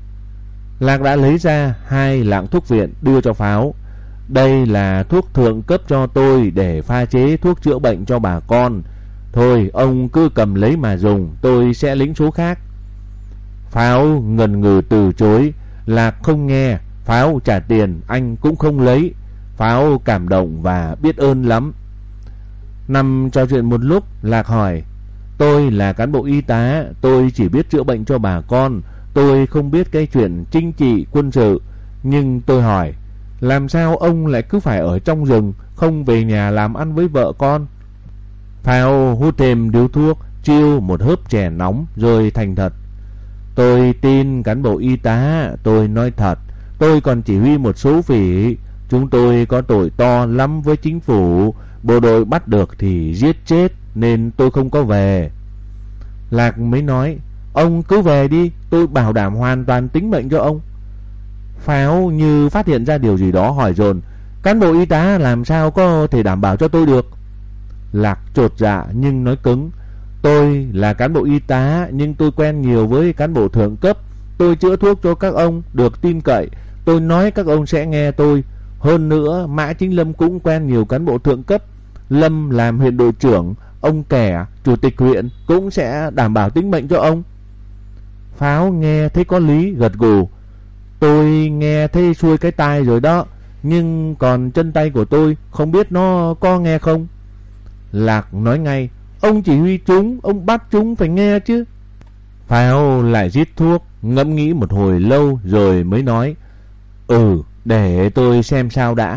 Lạc đã lấy ra hai lạng thuốc viện đưa cho Pháo. Đây là thuốc thượng cấp cho tôi để pha chế thuốc chữa bệnh cho bà con. Thôi ông cứ cầm lấy mà dùng, tôi sẽ lĩnh số khác. Pháo ngần ngừ từ chối. Lạc không nghe. Pháo trả tiền anh cũng không lấy. Pháo cảm động và biết ơn lắm. Nằm trò chuyện một lúc, Lạc hỏi: tôi là cán bộ y tá, tôi chỉ biết chữa bệnh cho bà con, tôi không biết cái chuyện chính trị quân sự. Nhưng tôi hỏi, làm sao ông lại cứ phải ở trong rừng, không về nhà làm ăn với vợ con? Pháo hút thêm điếu thuốc, chiêu một hớp chè nóng rồi thành thật: tôi tin cán bộ y tá, tôi nói thật, tôi còn chỉ huy một số phỉ. Chúng tôi có tội to lắm với chính phủ, bộ đội bắt được thì giết chết, nên tôi không có về. Lạc mới nói: ông cứ về đi, tôi bảo đảm hoàn toàn tính mệnh cho ông. Pháo như phát hiện ra điều gì đó hỏi dồn: cán bộ y tá làm sao có thể đảm bảo cho tôi được? Lạc chột dạ nhưng nói cứng: tôi là cán bộ y tá, nhưng tôi quen nhiều với cán bộ thượng cấp. Tôi chữa thuốc cho các ông được tin cậy, tôi nói các ông sẽ nghe tôi. Hơn nữa Mã Chính Lâm cũng quen nhiều cán bộ thượng cấp. Lâm làm huyện đội trưởng, ông Kẻ chủ tịch huyện cũng sẽ đảm bảo tính mệnh cho ông. Pháo nghe thấy có lý, gật gù: tôi nghe thấy xuôi cái tai rồi đó, nhưng còn chân tay của tôi không biết nó có nghe không. Lạc nói ngay: ông chỉ huy chúng, ông bắt chúng phải nghe chứ. Pháo lại rít thuốc, ngẫm nghĩ một hồi lâu rồi mới nói: ừ, để tôi xem sao đã.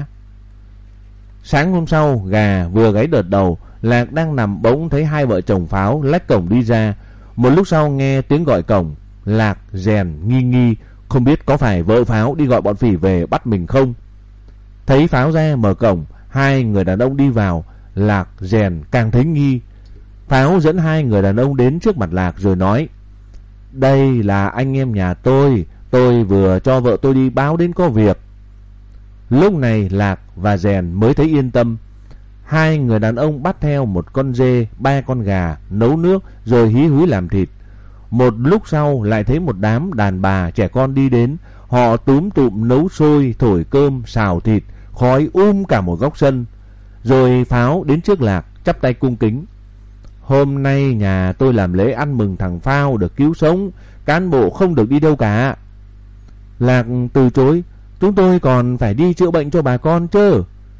Sáng hôm sau, gà vừa gáy đợt đầu, Lạc đang nằm bỗng thấy hai vợ chồng Pháo lách cổng đi ra. Một lúc sau nghe tiếng gọi cổng, Lạc rèn nghi nghi, không biết có phải vợ Pháo đi gọi bọn phỉ về bắt mình không. Thấy Pháo ra mở cổng, hai người đàn ông đi vào, Lạc rèn càng thấy nghi. Pháo dẫn hai người đàn ông đến trước mặt Lạc rồi nói: đây là anh em nhà tôi, tôi vừa cho vợ tôi đi báo đến có việc. Lúc này Lạc và rèn mới thấy yên tâm. Hai người đàn ông bắt theo một con dê, ba con gà, nấu nước rồi hí húi làm thịt. Một lúc sau lại thấy một đám đàn bà trẻ con đi đến. Họ túm tụm nấu sôi, thổi cơm, xào thịt, khói um cả một góc sân. Rồi Pháo đến trước Lạc, chắp tay cung kính: hôm nay nhà tôi làm lễ ăn mừng thằng Phao được cứu sống, cán bộ không được đi đâu cả. Lạc từ chối: chúng tôi còn phải đi chữa bệnh cho bà con chứ.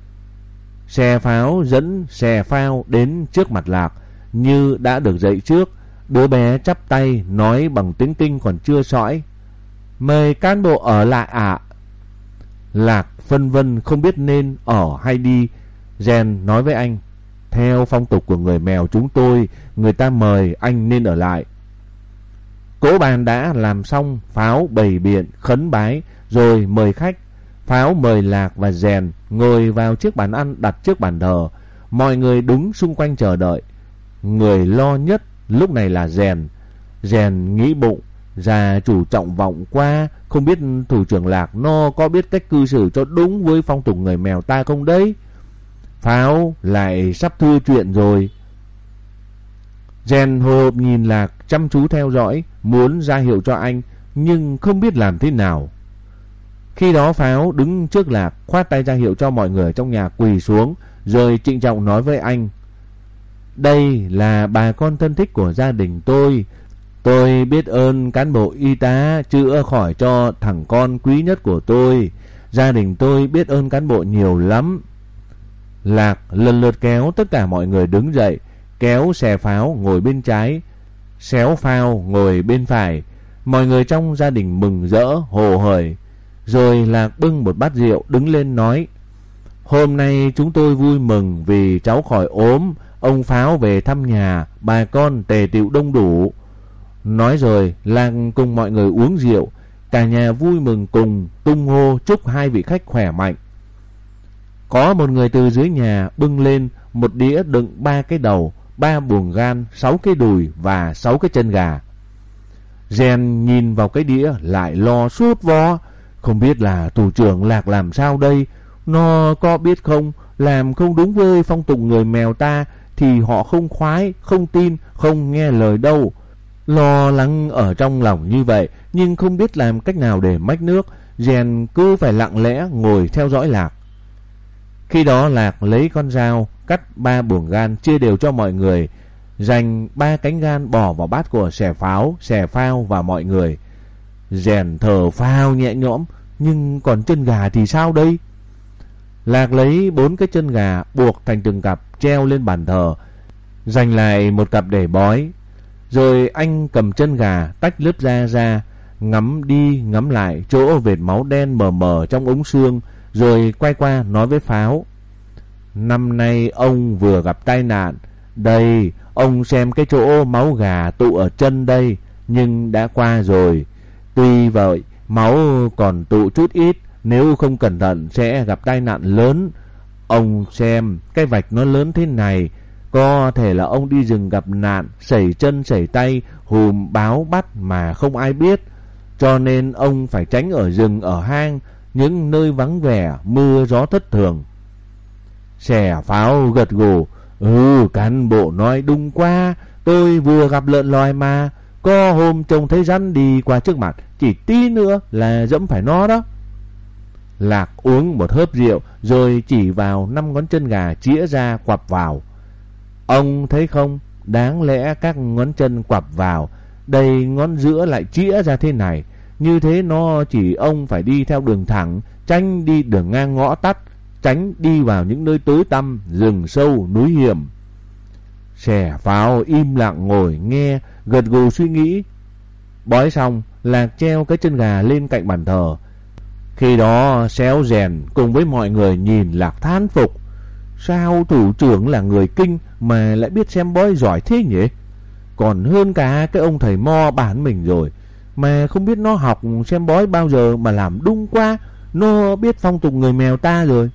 Xe Pháo dẫn xe Phao đến trước mặt Lạc như đã được dạy trước. Đứa bé chắp tay nói bằng tiếng Kinh còn chưa sõi: mời cán bộ ở lại ạ. À? Lạc phân vân không biết nên ở hay đi. Rèn nói với anh: theo phong tục của người Mèo chúng tôi, người ta mời anh nên ở lại. Cỗ bàn đã làm xong, Pháo bày biện khấn bái rồi mời khách. Pháo mời Lạc và rèn ngồi vào chiếc bàn ăn đặt trước bàn thờ. Mọi người đứng xung quanh chờ đợi. Người lo nhất lúc này là rèn. Rèn nghĩ bụng: già chủ trọng vọng qua, không biết thủ trưởng Lạc nó có biết cách cư xử cho đúng với phong tục người Mèo ta không đấy. Pháo lại sắp thưa chuyện rồi. Rèn hồi hộp nhìn Lạc, chăm chú theo dõi, muốn ra hiệu cho anh nhưng không biết làm thế nào. Khi đó Pháo đứng trước Lạc, khoát tay ra hiệu cho mọi người trong nhà quỳ xuống, rồi trịnh trọng nói với anh: đây là bà con thân thích của gia đình tôi. Tôi biết ơn cán bộ y tá chữa khỏi cho thằng con quý nhất của tôi. Gia đình tôi biết ơn cán bộ nhiều lắm. Lạc lần lượt kéo tất cả mọi người đứng dậy, kéo xe Pháo ngồi bên trái, xéo Phao ngồi bên phải. Mọi người trong gia đình mừng rỡ hồ hởi. Rồi Lạc bưng một bát rượu đứng lên nói: hôm nay chúng tôi vui mừng vì cháu khỏi ốm, ông Pháo về thăm nhà, bà con tề tựu đông đủ. Nói rồi Lạc cùng mọi người uống rượu. Cả nhà vui mừng cùng tung hô chúc hai vị khách khỏe mạnh. Có một người từ dưới nhà bưng lên một đĩa đựng ba cái đầu, ba buồng gan, sáu cái đùi và sáu cái chân gà. Rèn nhìn vào cái đĩa lại lo sốt vó, không biết là thủ trưởng Lạc làm sao đây. Nó có biết không, làm không đúng với phong tục người Mèo ta thì họ không khoái, không tin, không nghe lời đâu. Lo lắng ở trong lòng như vậy, nhưng không biết làm cách nào để mách nước. Rèn cứ phải lặng lẽ ngồi theo dõi Lạc. Khi đó Lạc lấy con dao cắt ba buồng gan chia đều cho mọi người, dành ba cánh gan bỏ vào bát của xẻ Pháo, xẻ Phao và mọi người. Rèn thở phào nhẹ nhõm, nhưng còn chân gà thì sao đây? Lạc lấy bốn cái chân gà buộc thành từng cặp treo lên bàn thờ, dành lại một cặp để bói. Rồi anh cầm chân gà tách lớp da ra, ngắm đi ngắm lại chỗ vệt máu đen mờ mờ trong ống xương, rồi quay qua nói với Pháo: Năm nay ông vừa gặp tai nạn. Đây, ông xem cái chỗ máu gà tụ ở chân đây, nhưng đã qua rồi. Tuy vậy, máu còn tụ chút ít, nếu không cẩn thận sẽ gặp tai nạn lớn. Ông xem, cái vạch nó lớn thế này, có thể là ông đi rừng gặp nạn, sẩy chân sẩy tay, hùm báo bắt mà không ai biết. Cho nên ông phải tránh ở rừng, ở hang, những nơi vắng vẻ, mưa gió thất thường. Xẻ Pháo gật gù: Ừ, cán bộ nói đúng quá, tôi vừa gặp lợn lòi mà. Có hôm trông thấy rắn đi qua trước mặt, chỉ tí nữa là dẫm phải nó đó. Lạc uống một hớp rượu, rồi chỉ vào năm ngón chân gà chĩa ra quặp vào. Ông thấy không, đáng lẽ các ngón chân quặp vào, đây ngón giữa lại chĩa ra thế này. Như thế nó chỉ ông phải đi theo đường thẳng, tránh đi đường ngang ngõ tắt, tránh đi vào những nơi tối tăm, rừng sâu, núi hiểm. Xẻ Pháo im lặng ngồi nghe, gật gù suy nghĩ. Bói xong, Lạc treo cái chân gà lên cạnh bàn thờ. Khi đó Xéo Rèn cùng với mọi người nhìn Lạc thán phục: Sao thủ trưởng là người Kinh mà lại biết xem bói giỏi thế nhỉ? Còn hơn cả cái ông thầy Mo bản mình rồi, mà không biết nó học xem bói bao giờ mà làm đúng quá, nó biết phong tục người Mèo ta rồi.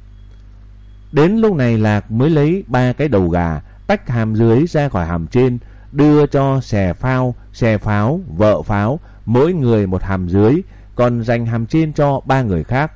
Đến lúc này Lạc mới lấy ba cái đầu gà, tách hàm dưới ra khỏi hàm trên, đưa cho Xẻ Phao, Xẻ Pháo, vợ Pháo, mỗi người một hàm dưới, còn dành hàm trên cho ba người khác.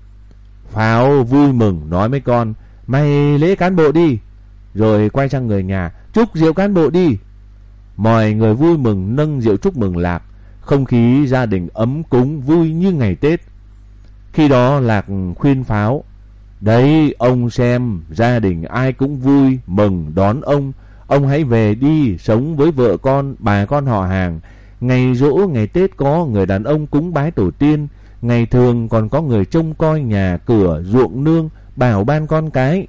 Pháo vui mừng nói với con: Mày lễ cán bộ đi. Rồi quay sang người nhà: Chúc rượu cán bộ đi. Mọi người vui mừng nâng rượu chúc mừng Lạc. Không khí gia đình ấm cúng vui như ngày Tết. Khi đó Lạc khuyên Pháo: Đấy, ông xem, gia đình ai cũng vui mừng đón ông. Ông hãy về đi, sống với vợ con, bà con họ hàng. Ngày giỗ, ngày Tết có người đàn ông cúng bái tổ tiên, ngày thường còn có người trông coi nhà cửa, ruộng nương, bảo ban con cái.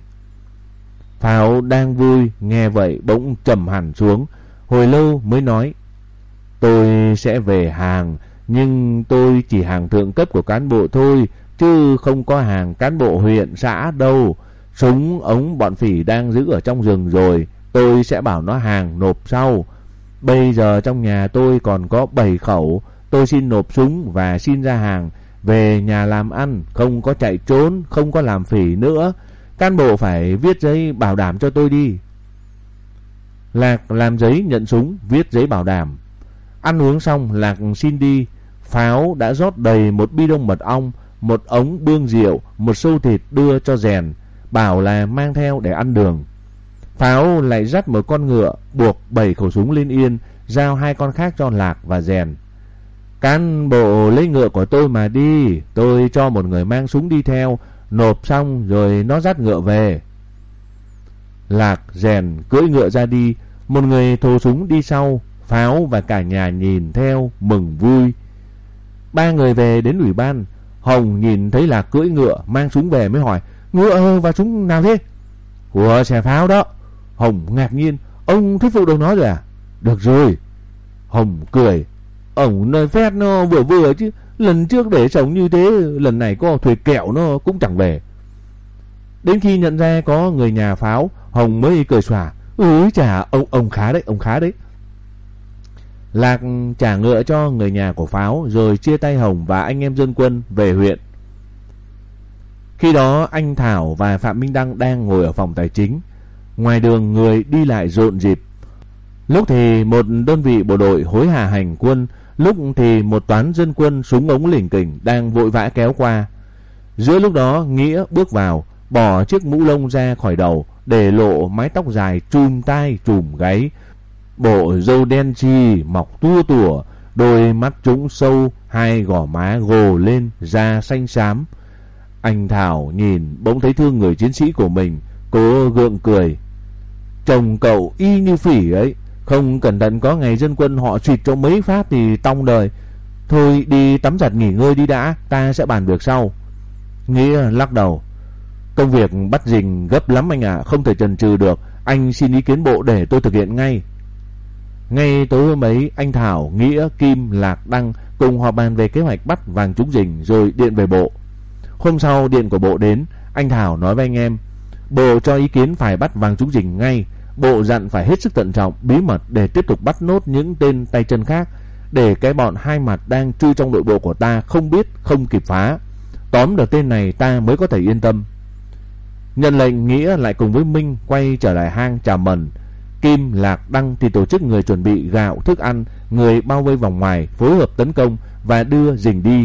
Pháo đang vui, nghe vậy bỗng trầm hẳn xuống, hồi lâu mới nói: Tôi sẽ về hàng, nhưng tôi chỉ hàng thượng cấp của cán bộ thôi, chứ không có hàng cán bộ huyện xã đâu. Súng ống bọn phỉ đang giữ ở trong rừng rồi, tôi sẽ bảo nó hàng nộp sau. Bây giờ trong nhà tôi còn có bảy khẩu, tôi xin nộp súng và xin ra hàng, về nhà làm ăn, không có chạy trốn, không có làm phỉ nữa. Cán bộ phải viết giấy bảo đảm cho tôi đi. Lạc làm giấy nhận súng, viết giấy bảo đảm. Ăn uống xong, Lạc xin đi. Pháo đã rót đầy một bi đông mật ong, một ống bương rượu, một xâu thịt đưa cho Rèn, bảo là mang theo để ăn đường. Pháo lại dắt một con ngựa, buộc bảy khẩu súng lên yên, giao hai con khác cho Lạc và Rèn. Cán bộ lấy ngựa của tôi mà đi, tôi cho một người mang súng đi theo, nộp xong rồi nó dắt ngựa về. Lạc, Rèn cưỡi ngựa ra đi, một người thồ súng đi sau. Pháo và cả nhà nhìn theo mừng vui. Ba người về đến ủy ban. Hồng nhìn thấy Lạc cưỡi ngựa mang súng về mới hỏi: Ngựa và súng nào thế? Của Xẻ Pháo đó. Hồng ngạc nhiên: Ông thuyết phục được nó rồi à? Được rồi. Hồng cười: Ông nơi phét nó vừa vừa chứ, lần trước để sống như thế, lần này có thuê kẹo nó cũng chẳng về. Đến khi nhận ra có người nhà Pháo, Hồng mới cười xòa: Ừ chà, ông ông khá đấy, ông khá đấy. Lạc trả ngựa cho người nhà của Pháo, rồi chia tay Hồng và anh em dân quân về huyện. Khi đó anh Thảo và Phạm Minh Đăng đang ngồi ở phòng tài chính. Ngoài đường người đi lại rộn rịp. Lúc thì một đơn vị bộ đội hối hả hành quân, lúc thì một toán dân quân súng ống lỉnh kỉnh đang vội vã kéo qua. Giữa lúc đó Nghĩa bước vào, bỏ chiếc mũ lông ra khỏi đầu, để lộ mái tóc dài chùm tai chùm gáy, bộ râu đen chi mọc tua tủa, đôi mắt trũng sâu, hai gò má gồ lên, da xanh xám. Anh Thảo nhìn bỗng thấy thương người chiến sĩ của mình, cố gượng cười: Chồng cậu y như phỉ ấy, không cẩn thận có ngày dân quân họ xịt cho mấy phát thì tong đời. Thôi đi tắm giặt nghỉ ngơi đi đã, ta sẽ bàn việc sau. Nghĩa lắc đầu. Công việc bắt Dình gấp lắm anh ạ, à, không thể chần chừ được. Anh xin ý kiến bộ để tôi thực hiện ngay. Ngay tối hôm ấy, anh Thảo, Nghĩa, Kim, Lạc, Đăng cùng họp bàn về kế hoạch bắt Vàng Trúng Dình rồi điện về bộ. Hôm sau điện của bộ đến, anh Thảo nói với anh em, bộ cho ý kiến phải bắt Vàng Trúng Dình ngay. Bộ dặn phải hết sức thận trọng, bí mật để tiếp tục bắt nốt những tên tay chân khác, để cái bọn hai mặt đang chui trong nội bộ của ta không biết, không kịp phá. Tóm được tên này ta mới có thể yên tâm. Nhận lệnh, Nghĩa lại cùng với Minh quay trở lại hang Trà Mần. Kim, Lạc, Đăng thì tổ chức người chuẩn bị gạo, thức ăn, người bao vây vòng ngoài, phối hợp tấn công và đưa Dình đi.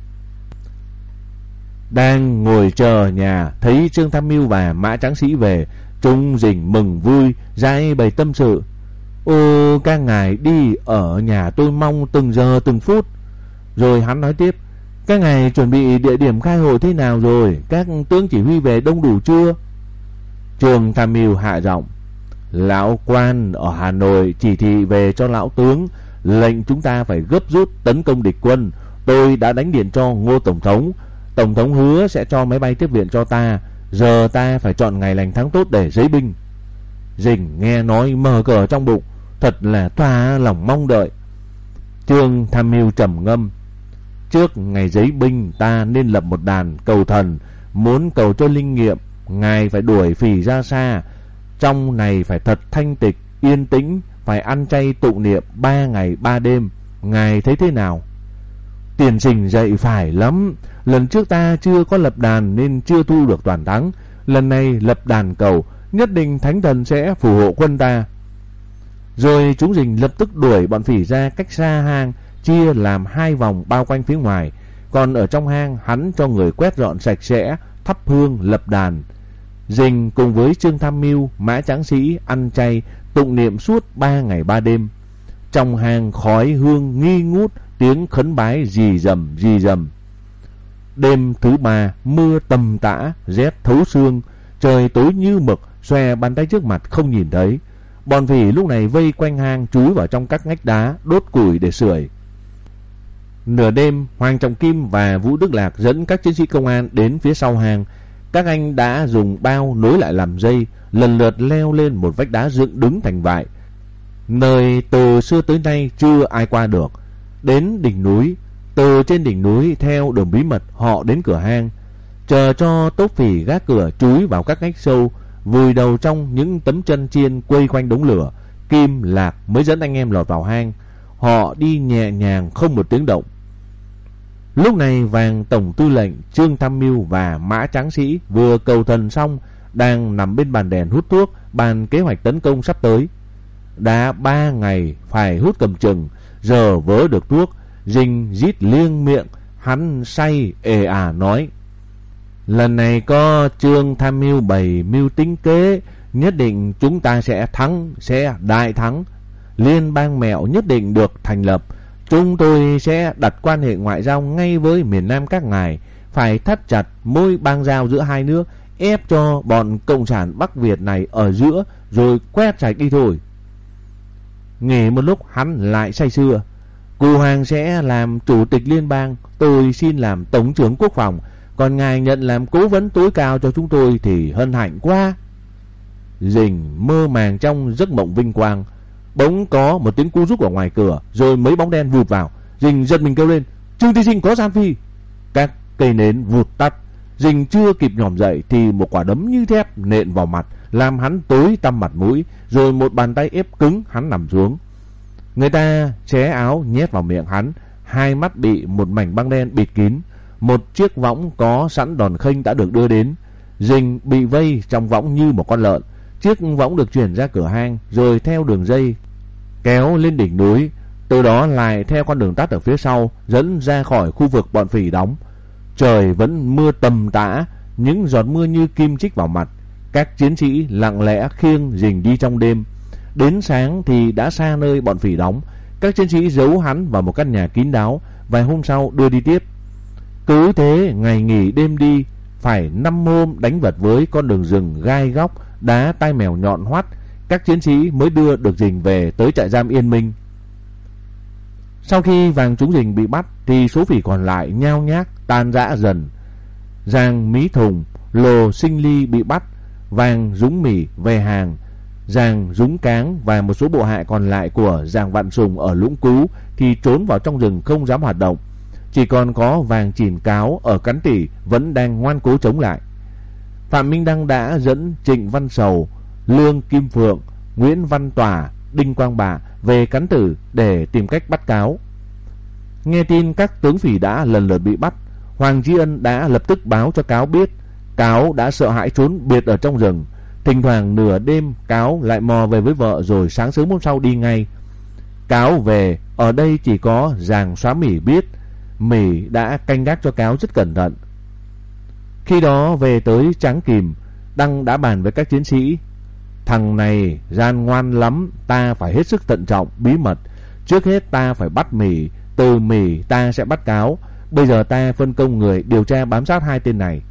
Đang ngồi chờ ở nhà, thấy Trương Tham Mưu và Mã Tráng Sĩ về, Trung Dình mừng vui, giải bày tâm sự. Ô, các ngài đi ở nhà tôi mong từng giờ từng phút. Rồi hắn nói tiếp, các ngài chuẩn bị địa điểm khai hội thế nào rồi? Các tướng chỉ huy về đông đủ chưa? Trương Tham Mưu hạ giọng, lão quan ở Hà Nội chỉ thị về cho lão tướng, lệnh chúng ta phải gấp rút tấn công địch quân. Tôi đã đánh điện cho Ngô Tổng thống, Tổng thống hứa sẽ cho máy bay tiếp viện cho ta. Giờ ta phải chọn ngày lành tháng tốt để giấy binh. Dình nghe nói mở cờ trong bụng, thật là toa lòng mong đợi. Trương Tham Mưu trầm ngâm, trước ngày giấy binh ta nên lập một đàn cầu thần, muốn cầu cho linh nghiệm. Ngài phải đuổi phỉ ra xa, trong này phải thật thanh tịch, yên tĩnh, phải ăn chay tụng niệm ba ngày ba đêm. Ngài thấy thế nào? Tiền Trình dạy phải lắm. Lần trước ta chưa có lập đàn nên chưa thu được toàn thắng. Lần này lập đàn cầu, nhất định thánh thần sẽ phù hộ quân ta. Rồi chúng Dình lập tức đuổi bọn phỉ ra cách xa hang, chia làm hai vòng bao quanh phía ngoài. Còn ở trong hang, hắn cho người quét dọn sạch sẽ, thắp hương lập đàn. Dình cùng với Trương Tham Mưu, Mã Tráng Sĩ ăn chay tụng niệm suốt ba ngày ba đêm. Trong hang khói hương nghi ngút, tiếng khấn bái rì rầm rì rầm. Đêm thứ ba, mưa tầm tã, rét thấu xương, trời tối như mực, xòe bàn tay trước mặt không nhìn thấy. Bọn phỉ lúc này vây quanh hang, chúi vào trong các ngách đá, đốt củi để sưởi. Nửa đêm, Hoàng Trọng Kim và Vũ Đức Lạc dẫn các chiến sĩ công an đến phía sau hang. Các anh đã dùng bao nối lại làm dây, lần lượt leo lên một vách đá dựng đứng thành vại, nơi từ xưa tới nay chưa ai qua được. Đến đỉnh núi, từ trên đỉnh núi theo đường bí mật họ đến cửa hang, chờ cho tốp phỉ gác cửa chúi vào các ngách sâu, vùi đầu trong những tấm chân chiên quây quanh đống lửa. Kim, Lạc mới dẫn anh em lọt vào hang. Họ đi nhẹ nhàng không một tiếng động. Lúc này Vàng Tổng Tư lệnh, Trương Tham Mưu và Mã Tráng Sĩ vừa cầu thần xong, đang nằm bên bàn đèn hút thuốc, bàn kế hoạch tấn công sắp tới. Đã ba ngày phải hút cầm chừng, giờ vớ được thuốc, Dình rít liêng miệng, hắn say ề ả nói, lần này có Trương Tham Mưu bày mưu tính kế, nhất định chúng ta sẽ thắng, sẽ đại thắng. Liên bang Mẹo nhất định được thành lập. Chúng tôi sẽ đặt quan hệ ngoại giao ngay với miền Nam các ngài, phải thắt chặt mối bang giao giữa hai nước, ép cho bọn cộng sản Bắc Việt này ở giữa rồi quét sạch đi thôi. Nghỉ một lúc hắn lại say sưa, Cụ Hoàng sẽ làm chủ tịch liên bang, tôi xin làm tổng trưởng quốc phòng, còn ngài nhận làm cố vấn tối cao cho chúng tôi thì hân hạnh quá. Dình mơ màng trong giấc mộng vinh quang. Bỗng có một tiếng cu rúc ở ngoài cửa, rồi mấy bóng đen vụt vào. Dình giật mình kêu lên, Trương Tiên Sinh có gian phi. Các cây nến vụt tắt. Dình chưa kịp nhòm dậy thì một quả đấm như thép nện vào mặt, làm hắn tối tăm mặt mũi, rồi một bàn tay ép cứng hắn nằm xuống. Người ta xé áo nhét vào miệng hắn, hai mắt bị một mảnh băng đen bịt kín. Một chiếc võng có sẵn đòn khênh đã được đưa đến. Dình bị vây trong võng như một con lợn. Chiếc võng được chuyển ra cửa hang, rồi theo đường dây kéo lên đỉnh núi, từ đó lại theo con đường tắt ở phía sau dẫn ra khỏi khu vực bọn phỉ đóng. Trời vẫn mưa tầm tã, những giọt mưa như kim chích vào mặt. Các chiến sĩ lặng lẽ khiêng Dình đi trong đêm. Đến sáng thì đã xa nơi bọn phỉ đóng. Các chiến sĩ giấu hắn vào một căn nhà kín đáo, vài hôm sau đưa đi tiếp. Cứ thế ngày nghỉ đêm đi, phải năm hôm đánh vật với con đường rừng gai góc, đá tai mèo nhọn hoắt, các chiến sĩ mới đưa được Dình về tới trại giam Yên Minh. Sau khi Vàng Trúng Rình bị bắt thì số phỉ còn lại nhao nhác tan rã dần. Giang Mí Thùng, Lô Sinh Ly bị bắt, Vàng Dúng Mỉ về hàng, Giàng Dúng Cáng và một số bộ hạ còn lại của Giàng Vạn Sùng ở Lũng Cú thì trốn vào trong rừng không dám hoạt động. Chỉ còn có Vàng Chỉn Cáo ở Cắn Tỉ vẫn đang ngoan cố chống lại. Phạm Minh Đăng đã dẫn Trịnh Văn Sầu, Lương Kim Phượng, Nguyễn Văn Tỏa, Đinh Quang Bạ về Cắn Tử để tìm cách bắt Cáo. Nghe tin các tướng phỉ đã lần lượt bị bắt, Hoàng Tri Ân đã lập tức báo cho Cáo biết. Cáo đã sợ hãi trốn biệt ở trong rừng. Thỉnh thoảng nửa đêm Cáo lại mò về với vợ, rồi sáng sớm hôm sau đi ngay. Cáo về ở đây chỉ có Giàng Xóa Mỉ biết. Mỉ đã canh gác cho Cáo rất cẩn thận. Khi đó về tới Tráng Kìm, Đăng đã bàn với các chiến sĩ: thằng này gian ngoan lắm, ta phải hết sức thận trọng, bí mật. Trước hết ta phải bắt Mỉ, từ Mỉ ta sẽ bắt Cáo. Bây giờ ta phân công người điều tra bám sát hai tên này.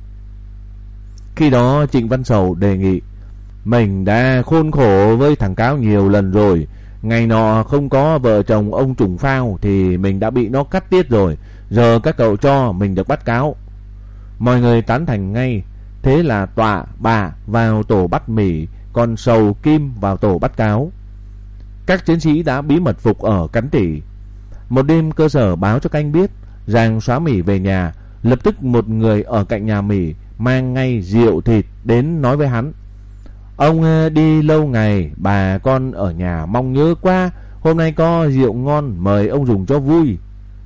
Khi đó Trịnh Văn Sầu đề nghị: mình đã khôn khổ với thằng Cáo nhiều lần rồi. Ngày nọ không có vợ chồng ông Trùng Phao thì mình đã bị nó cắt tiết rồi. Giờ các cậu cho mình được bắt Cáo. Mọi người tán thành ngay. Thế là Tọa, Bà vào tổ bắt Mỉ, còn Sầu, Kim vào tổ bắt Cáo. Các chiến sĩ đã bí mật phục ở Cắn Tỉ. Một đêm cơ sở báo cho canh biết Giàng Xóa Mỉ về nhà. Lập tức một người ở cạnh nhà Mỉ mang ngay rượu thịt đến nói với hắn: ông đi lâu ngày, bà con ở nhà mong nhớ quá, hôm nay có rượu ngon mời ông dùng cho vui.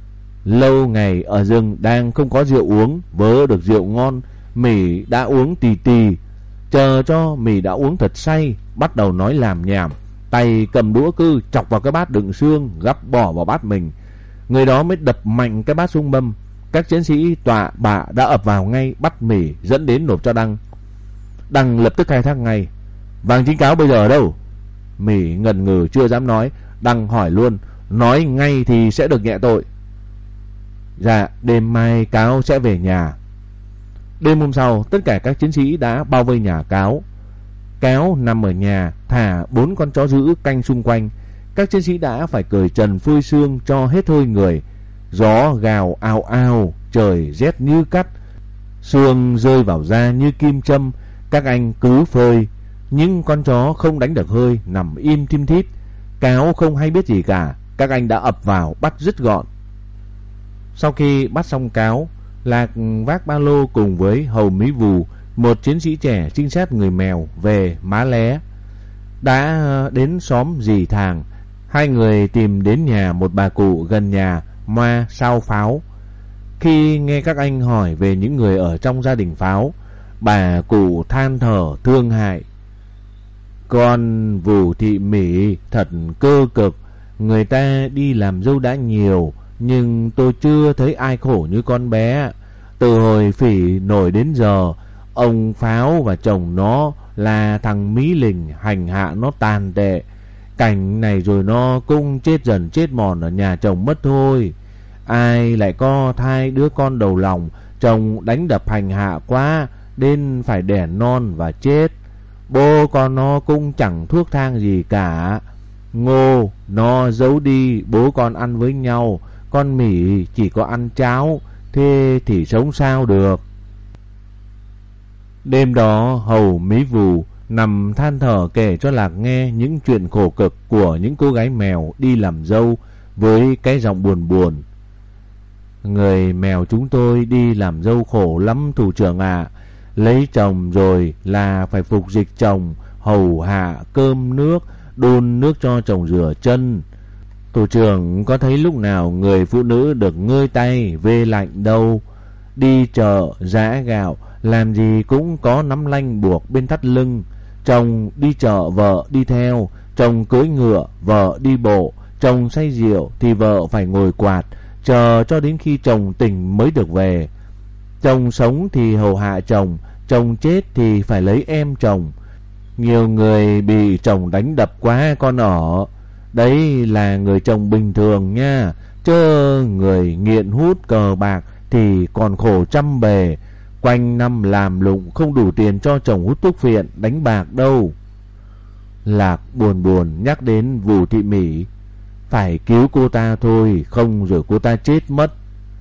Lâu ngày ở rừng đang không có rượu uống, vớ được rượu ngon, Mỉ đã uống tì tì. Chờ cho Mỉ đã uống thật say, bắt đầu nói làm nhảm, tay cầm đũa cứ chọc vào cái bát đựng xương, gắp bỏ vào bát mình. Người đó mới đập mạnh cái bát xuống mâm. Các chiến sĩ Tọa, Bạ đã ập vào ngay, bắt Mỉ dẫn đến nộp cho Đăng. Đăng lập tức khai thác ngay: Vàng Chính Cáo bây giờ ở đâu? Mỉ ngần ngừ chưa dám nói. Đăng hỏi luôn: nói ngay thì sẽ được nhẹ tội. Dạ, đêm mai Cáo sẽ về nhà. Đêm hôm sau, tất cả các chiến sĩ đã bao vây nhà Cáo. Cáo nằm ở nhà, thả bốn con chó dữ canh xung quanh. Các chiến sĩ đã phải cởi trần phơi xương cho hết hơi người. Gió gào ào ào, trời rét như cắt, xương rơi vào da như kim châm. Các anh cứ phơi, nhưng con chó không đánh được hơi, nằm im thim thít. Cáo không hay biết gì cả. Các anh đã ập vào bắt rất gọn. Sau khi bắt xong Cáo, Lạc vác ba lô cùng với Hầu Mí Vù, một chiến sĩ trẻ trinh sát người Mèo, về Má Lé. Đã đến xóm Dì Thàng, hai người tìm đến nhà một bà cụ gần nhà Moa Sao Pháo. Khi nghe các anh hỏi về những người ở trong gia đình Pháo, bà cụ than thở thương hại: con Vù Thị Mỉ thật cơ cực. Người ta đi làm dâu đã nhiều, nhưng tôi chưa thấy ai khổ như con bé. Từ hồi phỉ nổi đến giờ, ông Pháo và chồng nó là thằng Mí Lình hành hạ nó tàn tệ. Cảnh này rồi nó cũng chết dần chết mòn ở nhà chồng mất thôi. Ai lại có thai đứa con đầu lòng, chồng đánh đập hành hạ quá nên phải đẻ non và chết. Bố con nó cũng chẳng thuốc thang gì cả. Ngô nó giấu đi bố con ăn với nhau, con Mỉ chỉ có ăn cháo, thế thì sống sao được. Đêm đó Hầu Mí Vù nằm than thở kể cho Lạc nghe những chuyện khổ cực của những cô gái Mèo đi làm dâu với cái giọng buồn buồn. Người Mèo chúng tôi đi làm dâu khổ lắm thủ trưởng ạ. À. Lấy chồng rồi là phải phục dịch chồng, hầu hạ cơm nước, đun nước cho chồng rửa chân. Thủ trưởng có thấy lúc nào người phụ nữ được ngơi tay vê lạnh đâu. Đi chợ giã gạo làm gì cũng có nắm lanh buộc bên thắt lưng. Chồng đi chợ vợ đi theo, chồng cưỡi ngựa vợ đi bộ, chồng say rượu thì vợ phải ngồi quạt, chờ cho đến khi chồng tỉnh mới được về. Chồng sống thì hầu hạ chồng, chồng chết thì phải lấy em chồng. Nhiều người bị chồng đánh đập quá con ở. Đấy là người chồng bình thường nha, chứ người nghiện hút cờ bạc thì còn khổ trăm bề. Quanh năm làm lụng không đủ tiền cho chồng hút thuốc phiện đánh bạc đâu. Lạc buồn buồn nhắc đến Vù Thị Mỉ. Phải cứu cô ta thôi, không rồi cô ta chết mất.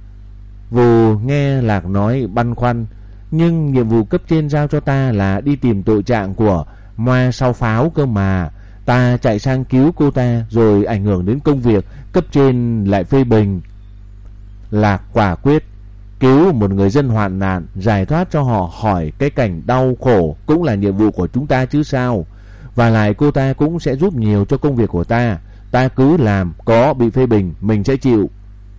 Vù nghe Lạc nói băn khoăn, nhưng nhiệm vụ cấp trên giao cho ta là đi tìm tội trạng của Moa Sao Pháo cơ mà. Ta chạy sang cứu cô ta rồi ảnh hưởng đến công việc, cấp trên lại phê bình. Lạc quả quyết, cứu một người dân hoạn nạn, giải thoát cho họ khỏi cái cảnh đau khổ cũng là nhiệm vụ của chúng ta chứ sao. Và lại cô ta cũng sẽ giúp nhiều cho công việc của ta. Ta cứ làm, có bị phê bình mình sẽ chịu.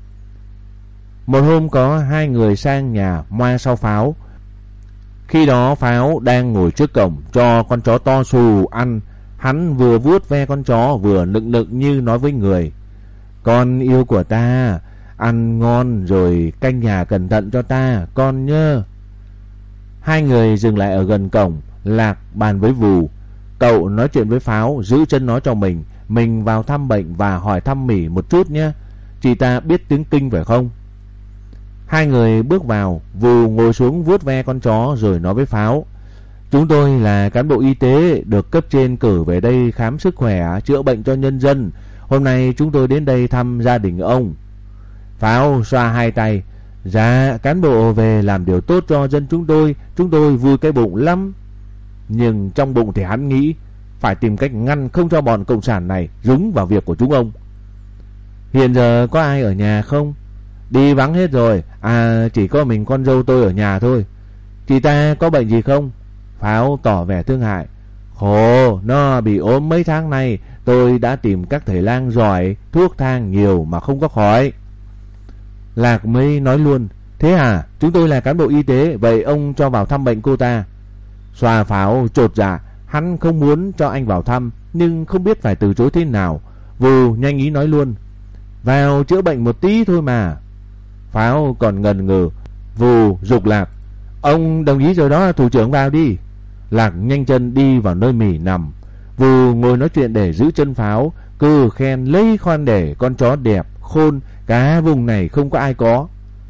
Một hôm có hai người sang nhà Moa Sao Pháo. Khi đó Pháo đang ngồi trước cổng cho con chó to xù ăn. Hắn vừa vuốt ve con chó vừa nựng nựng như nói với người: Con yêu của ta, ăn ngon rồi canh nhà cẩn thận cho ta, con nhớ. Hai người dừng lại ở gần cổng. Lạc bàn với Vù: Cậu nói chuyện với Pháo, giữ chân nó cho mình. Mình vào thăm bệnh và hỏi thăm Mỉ một chút nhé. Chị ta biết tiếng Kinh phải không? Hai người bước vào. Vù ngồi xuống vuốt ve con chó rồi nói với Pháo: Chúng tôi là cán bộ y tế được cấp trên cử về đây khám sức khỏe, chữa bệnh cho nhân dân. Hôm nay chúng tôi đến đây thăm gia đình ông. Pháo xoa hai tay: Dạ, cán bộ về làm điều tốt cho dân chúng tôi, chúng tôi vui cái bụng lắm. Nhưng trong bụng thì hắn nghĩ phải tìm cách ngăn không cho bọn cộng sản này rúng vào việc của chúng ông. Hiện giờ có ai ở nhà không? Đi vắng hết rồi. À, chỉ có mình con dâu tôi ở nhà thôi. Chị ta có bệnh gì không? Pháo tỏ vẻ thương hại: Khổ, nó bị ốm mấy tháng nay. Tôi đã tìm các thầy lang giỏi, thuốc thang nhiều mà không có khỏi. Lạc mới nói luôn: Thế à, chúng tôi là cán bộ y tế, vậy ông cho vào thăm bệnh cô ta. Xoa Pháo chột dạ, hắn không muốn cho anh vào thăm, nhưng không biết phải từ chối thế nào. Vù nhanh ý nói luôn: Vào chữa bệnh một tí thôi mà. Pháo còn ngần ngừ. Vù giục Lạc: Ông đồng ý rồi đó, thủ trưởng vào đi. Lạc nhanh chân đi vào nơi Mỉ nằm. Vù ngồi nói chuyện để giữ chân Pháo, cứ khen lấy khoan để con chó đẹp, khôn, cả vùng này không có ai có.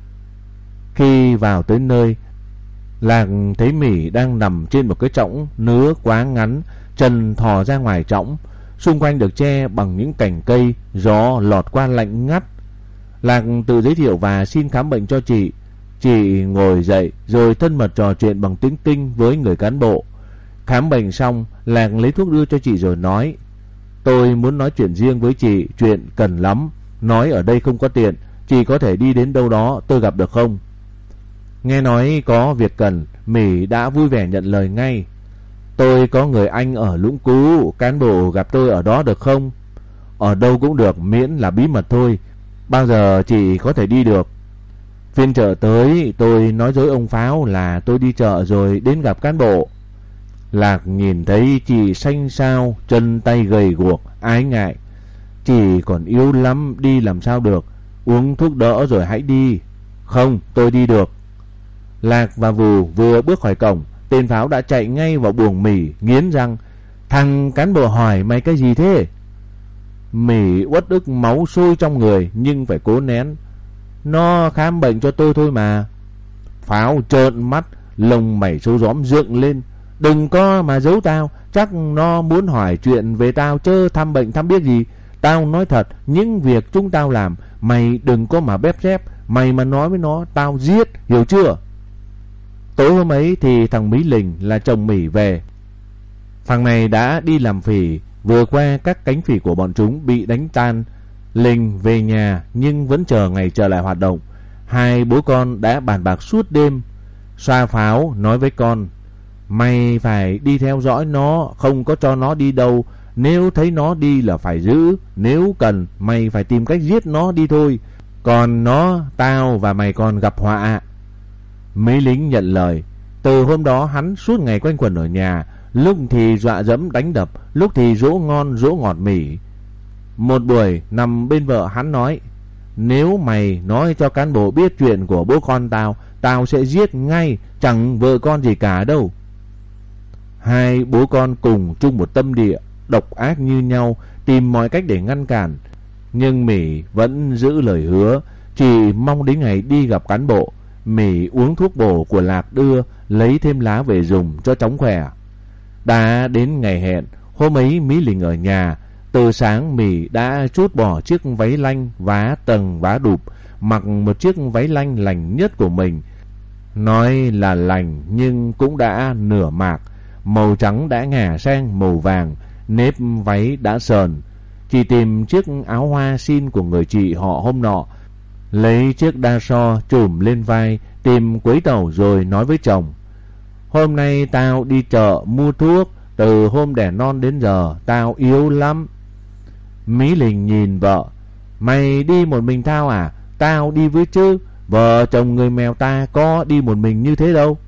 Khi vào tới nơi, Lạc thấy Mỉ đang nằm trên một cái chõng nứa quá ngắn, chân thò ra ngoài chõng, xung quanh được che bằng những cành cây, gió lọt qua lạnh ngắt. Lạc tự giới thiệu và xin khám bệnh cho chị. Chị ngồi dậy rồi thân mật trò chuyện bằng tiếng Kinh với người cán bộ. Khám bệnh xong, Lạc lấy thuốc đưa cho chị rồi nói: Tôi muốn nói chuyện riêng với chị, chuyện cần lắm. Nói ở đây không có tiện, chị có thể đi đến đâu đó tôi gặp được không? Nghe nói có việc cần, Mỉ đã vui vẻ nhận lời ngay. Tôi có người anh ở Lũng Cú, cán bộ gặp tôi ở đó được không? Ở đâu cũng được, miễn là bí mật thôi. Bao giờ chị có thể đi được? Phiên chợ tới, tôi nói dối ông Pháo là tôi đi chợ rồi đến gặp cán bộ. Lạc nhìn thấy chị xanh xao, chân tay gầy guộc, ái ngại. Chị còn yếu lắm, đi làm sao được. Uống thuốc đỡ rồi hãy đi. Không, tôi đi được. Lạc và Vù vừa bước khỏi cổng, tên Pháo đã chạy ngay vào buồng Mỉ, nghiến răng: Thằng cán bộ hỏi mày cái gì thế? Mỉ uất ức máu sôi trong người nhưng phải cố nén. Nó khám bệnh cho tôi thôi mà. Pháo trợn mắt, lông mày sâu gióm dựng lên: Đừng có mà giấu tao, chắc nó muốn hỏi chuyện về tao chứ thăm bệnh thăm biết gì. Tao nói thật, những việc chúng tao làm mày đừng có mà bép xép. Mày mà nói với nó tao giết, hiểu chưa? Tối hôm ấy thì thằng Mỹ Lình là chồng Mỉ về. Thằng này đã đi làm phỉ, vừa qua các cánh phỉ của bọn chúng bị đánh tan. Lình về nhà nhưng vẫn chờ ngày trở lại hoạt động. Hai bố con đã bàn bạc suốt đêm. Xoa Pháo nói với con: Mày phải đi theo dõi nó, không có cho nó đi đâu. Nếu thấy nó đi là phải giữ, nếu cần mày phải tìm cách giết nó đi thôi. Còn nó, tao và mày còn gặp họa. Mấy lính nhận lời. Từ hôm đó hắn suốt ngày quanh quẩn ở nhà, lúc thì dọa dẫm đánh đập, lúc thì dỗ ngon dỗ ngọt Mỉ. Một buổi nằm bên vợ hắn nói: Nếu mày nói cho cán bộ biết chuyện của bố con tao, tao sẽ giết ngay, chẳng vợ con gì cả đâu. Hai bố con cùng chung một tâm địa, độc ác như nhau, tìm mọi cách để ngăn cản. Nhưng Mỉ vẫn giữ lời hứa, chỉ mong đến ngày đi gặp cán bộ. Mỉ uống thuốc bổ của Lạc đưa, lấy thêm lá về dùng cho chóng khỏe. Đã đến ngày hẹn, hôm ấy Mỹ Lình ở nhà, Từ sáng Mỹ đã trút bỏ chiếc váy lanh vá tầng vá đụp, mặc một chiếc váy lanh lành nhất của mình. Nói là lành nhưng cũng đã nửa mạc, màu trắng đã ngả sang màu vàng, nếp váy đã sờn. Chị tìm chiếc áo hoa xin của người chị họ hôm nọ, lấy chiếc đa so trùm lên vai, tìm quấy tàu rồi nói với chồng: hôm nay tao đi chợ mua thuốc, từ hôm đẻ non đến giờ tao yếu lắm. Mỹ Linh nhìn vợ: mày đi một mình tao à? Tao đi với chứ, vợ chồng người mèo ta có đi một mình như thế đâu.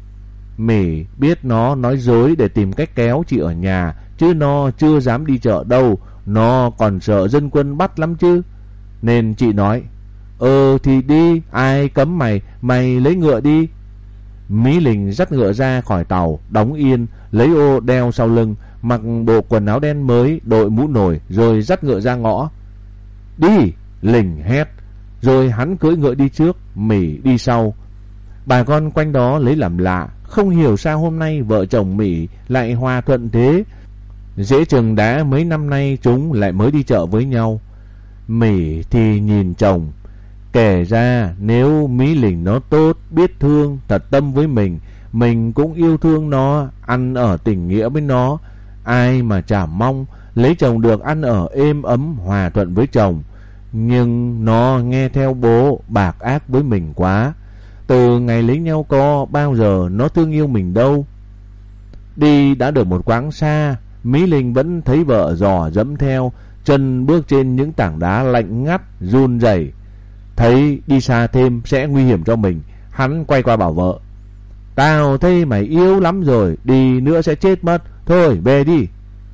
Mỹ biết nó nói dối để tìm cách kéo chị ở nhà, chứ nó chưa dám đi chợ đâu, nó còn sợ dân quân bắt lắm chứ. Nên chị nói: ờ thì đi, ai cấm mày, mày lấy ngựa đi. Mỹ Linh dắt ngựa ra khỏi tàu, đóng yên, lấy ô đeo sau lưng, mặc bộ quần áo đen mới, đội mũ nổi, rồi dắt ngựa ra ngõ. Đi! Linh hét. Rồi hắn cưỡi ngựa đi trước, Mỹ đi sau. Bà con quanh đó lấy làm lạ, không hiểu sao hôm nay vợ chồng Mỹ lại hòa thuận thế. Dễ chừng đã mấy năm nay chúng lại mới đi chợ với nhau. Mỹ thì nhìn chồng. Kể ra nếu Mỹ Linh nó tốt, biết thương, thật tâm với mình, mình cũng yêu thương nó, ăn ở tình nghĩa với nó. Ai mà chả mong lấy chồng được ăn ở êm ấm, hòa thuận với chồng. Nhưng nó nghe theo bố, bạc ác với mình quá. Từ ngày lấy nhau có bao giờ nó thương yêu mình đâu. Đi đã được một quãng xa, Mỹ Linh vẫn thấy vợ dò dẫm theo, chân bước trên những tảng đá lạnh ngắt, run rẩy. Thấy đi xa thêm sẽ nguy hiểm cho mình, hắn quay qua bảo vợ: tao thấy mày yếu lắm rồi, đi nữa sẽ chết mất, thôi về đi.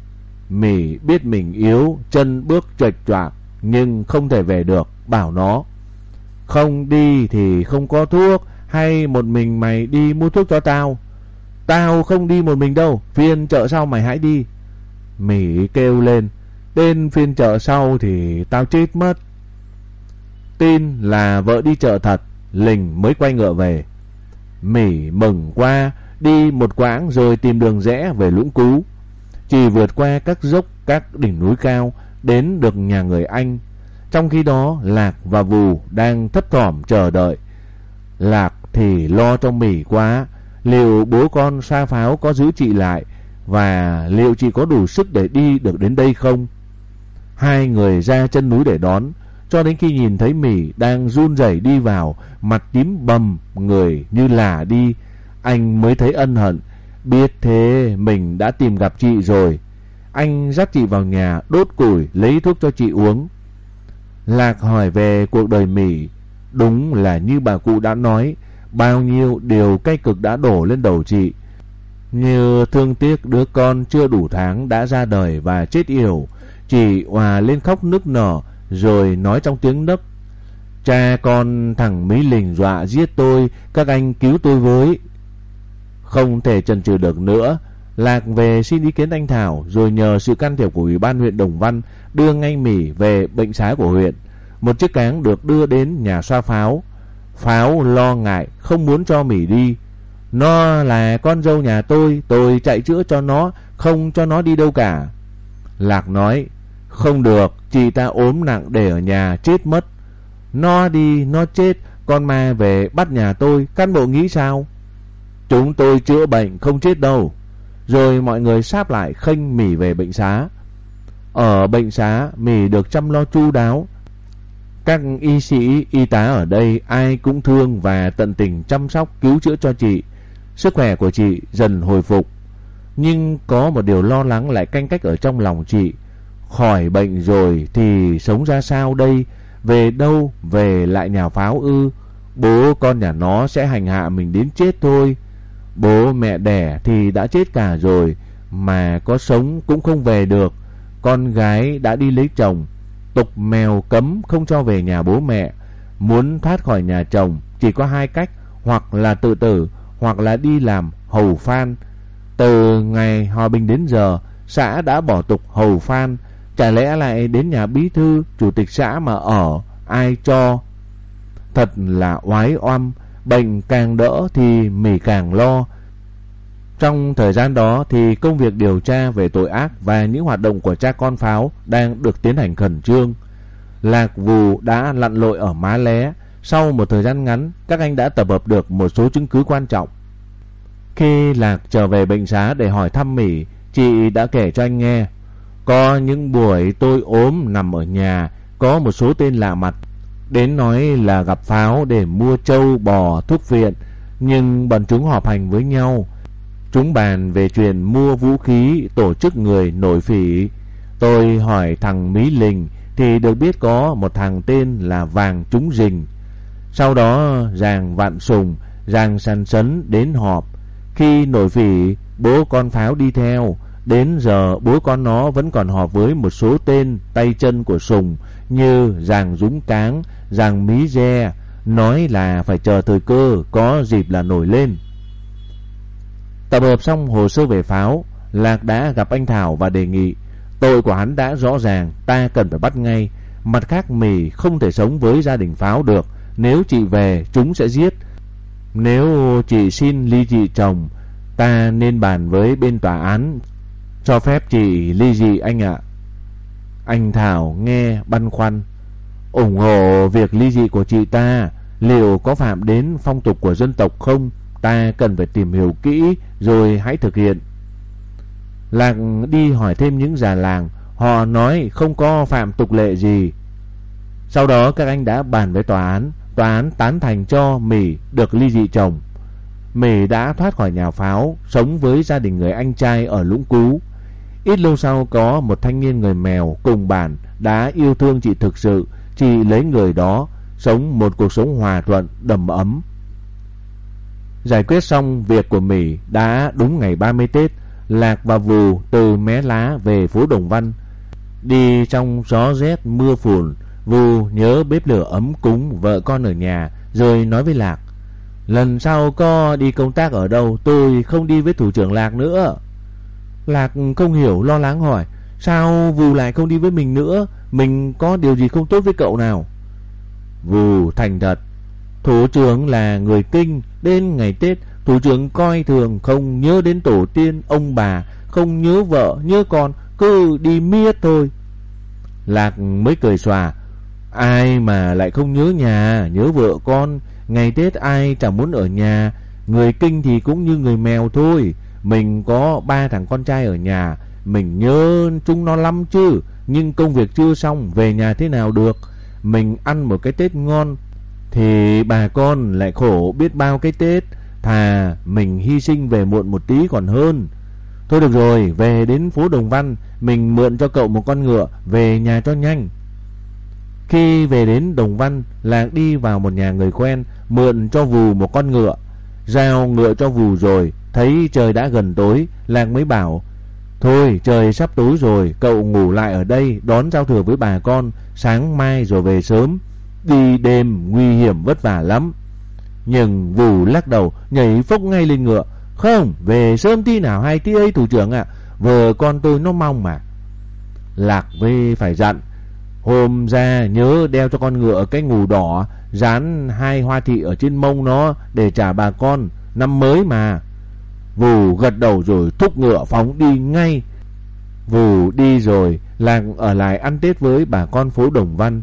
Mỹ biết mình yếu, chân bước chệch choạc, nhưng không thể về được, bảo nó: không đi thì không có thuốc, hay một mình mày đi mua thuốc cho tao? Tao không đi một mình đâu, phiên chợ sau mày hãy đi. Mỹ kêu lên: tên phiên chợ sau thì tao chết mất. Tin là vợ đi chợ thật, Linh mới quay ngựa về. Mỹ mừng qua, đi một quãng rồi tìm đường rẽ về Lũng Cú. Chỉ vượt qua các dốc, các đỉnh núi cao, đến được nhà người anh. Trong khi đó Lạc và Vù đang thấp thỏm chờ đợi. Lạc thì lo cho Mỹ quá, liệu bố con Sa Pháo có giữ chị lại, và liệu chị có đủ sức để đi được đến đây không? Hai người ra chân núi để đón, cho đến khi nhìn thấy Mỹ đang run rẩy đi vào, mặt tím bầm, người như là đi, anh mới thấy ân hận. Biết thế mình đã tìm gặp chị rồi. Anh dắt chị vào nhà, đốt củi, lấy thuốc cho chị uống. Lạc hỏi về cuộc đời Mỹ. Đúng là như bà cụ đã nói, bao nhiêu điều cay cực đã đổ lên đầu chị. Như thương tiếc đứa con chưa đủ tháng đã ra đời và chết yểu. Chị òa lên khóc nức nở, rồi nói trong tiếng nấc: cha con thằng Mỹ Linh dọa giết tôi, các anh cứu tôi với. Không thể chần chừ được nữa, Lạc về xin ý kiến anh Thảo, rồi nhờ sự can thiệp của Ủy ban huyện Đồng Văn đưa ngay Mỹ về bệnh xá của huyện. Một chiếc cáng được đưa đến nhà Sa Pháo. Pháo lo ngại, không muốn cho Mỹ đi. Nó là con dâu nhà tôi, tôi chạy chữa cho nó, không cho nó đi đâu cả. Lạc nói: không được, chị ta ốm nặng để ở nhà chết mất. Nó đi, nó chết, con ma về bắt nhà tôi, cán bộ nghĩ sao? Chúng tôi chữa bệnh không chết đâu. Rồi mọi người sáp lại khênh Mỹ về bệnh xá. Ở bệnh xá, Mỹ được chăm lo chu đáo. Các y sĩ, y tá ở đây ai cũng thương và tận tình chăm sóc cứu chữa cho chị. Sức khỏe của chị dần hồi phục. Nhưng có một điều lo lắng lại canh cách ở trong lòng chị. Khỏi bệnh rồi thì sống ra sao đây? Về đâu? Về lại nhà Pháo ư? Bố con nhà nó sẽ hành hạ mình đến chết thôi. Bố mẹ đẻ thì đã chết cả rồi, mà có sống cũng không về được. Con gái đã đi lấy chồng, tục mèo cấm không cho về nhà bố mẹ. Muốn thoát khỏi nhà chồng chỉ có hai cách: hoặc là tự tử, hoặc là đi làm hầu phan. Từ ngày hòa bình đến giờ, xã đã bỏ tục hầu phan, chả lẽ lại đến nhà bí thư, chủ tịch xã mà ở, ai cho? Thật là oái oăm. Bệnh càng đỡ thì Mỹ càng lo. Trong thời gian đó thì công việc điều tra về tội ác và những hoạt động của cha con Pháo đang được tiến hành khẩn trương. Lạc, Vù đã lặn lội ở Má Lé. Sau một thời gian ngắn, các anh đã tập hợp được một số chứng cứ quan trọng. Khi Lạc trở về bệnh xá để hỏi thăm Mỹ, chị đã kể cho anh nghe. Có những buổi tôi ốm nằm ở nhà, có một số tên lạ mặt đến nói là gặp Pháo để mua trâu, bò, thuốc viện, nhưng bọn chúng họp hành với nhau. Chúng bàn về chuyện mua vũ khí, tổ chức người nổi phỉ. Tôi hỏi thằng Mỹ Linh thì được biết có một thằng tên là Vàng Trúng Rình. Sau đó Giàng Vạn Sùng, Giàng Sàn Sấn đến họp. Khi nổi phỉ, bố con Pháo đi theo. Đến giờ bố con nó vẫn còn họp với một số tên tay chân của Sùng như Giàng Dũng Cáng, Giàng Mí Re, nói là phải chờ thời cơ, có dịp là nổi lên. Tập hợp xong hồ sơ về Pháo, Lạc đã gặp anh Thảo và đề nghị tội của hắn đã rõ ràng, ta cần phải bắt ngay. Mặt khác Mì không thể sống với gia đình Pháo được, nếu chị về chúng sẽ giết. Nếu chị xin ly dị chồng, ta nên bàn với bên tòa án cho phép chị ly dị anh ạ. Anh Thảo nghe băn khoăn, ủng hộ việc ly dị của chị ta, liệu có phạm đến phong tục của dân tộc không? Ta cần phải tìm hiểu kỹ rồi hãy thực hiện. Lạc đi hỏi thêm những già làng, họ nói không có phạm tục lệ gì. Sau đó các anh đã bàn với tòa án, tòa án tán thành cho Mỹ được ly dị chồng. Mỹ đã thoát khỏi nhà Pháo, sống với gia đình người anh trai ở Lũng Cú. Ít lâu sau có một thanh niên người Mèo cùng bản đã yêu thương chị thực sự, chị lấy người đó, sống một cuộc sống hòa thuận, đầm ấm. Giải quyết xong việc của Mỹ đã đúng ngày ba mươi Tết, Lạc và Vù từ Mé Lá về phố Đồng Văn. Đi trong gió rét mưa phùn, Vù nhớ bếp lửa ấm cúng vợ con ở nhà, rồi nói với Lạc, lần sau có đi công tác ở đâu tôi không đi với thủ trưởng Lạc nữa. Lạc không hiểu, lo lắng hỏi, sao Vù lại không đi với mình nữa, mình có điều gì không tốt với cậu nào? Vù thành thật, thủ trưởng là người Kinh, đến ngày Tết thủ trưởng coi thường, không nhớ đến tổ tiên ông bà, không nhớ vợ nhớ con, cứ đi miết thôi. Lạc mới cười xòa, ai mà lại không nhớ nhà, nhớ vợ con, ngày Tết ai chẳng muốn ở nhà. Người Kinh thì cũng như người Mèo thôi. Mình có ba thằng con trai ở nhà, mình nhớ chúng nó lắm chứ, nhưng công việc chưa xong, về nhà thế nào được. Mình ăn một cái Tết ngon thì bà con lại khổ biết bao cái Tết. Thà mình hy sinh về muộn một tí còn hơn. Thôi được rồi, về đến phố Đồng Văn, mình mượn cho cậu một con ngựa, về nhà cho nhanh. Khi về đến Đồng Văn, Lạc đi vào một nhà người quen, mượn cho Vù một con ngựa. Giao ngựa cho Vù rồi, thấy trời đã gần tối, Lạc mới bảo, thôi trời sắp tối rồi, cậu ngủ lại ở đây đón giao thừa với bà con, sáng mai rồi về sớm. Đi đêm nguy hiểm vất vả lắm. Nhưng Vù lắc đầu, nhảy phốc ngay lên ngựa, không, về sớm tí nào hay tí ấy thủ trưởng ạ, à, vợ con tôi nó mong mà. Lạc với phải dặn, hôm ra nhớ đeo cho con ngựa cái ngù đỏ, dán hai hoa thị ở trên mông nó để trả bà con, năm mới mà. Vù gật đầu rồi thúc ngựa phóng đi ngay. Vù đi rồi, Lạc ở lại ăn Tết với bà con phố Đồng Văn.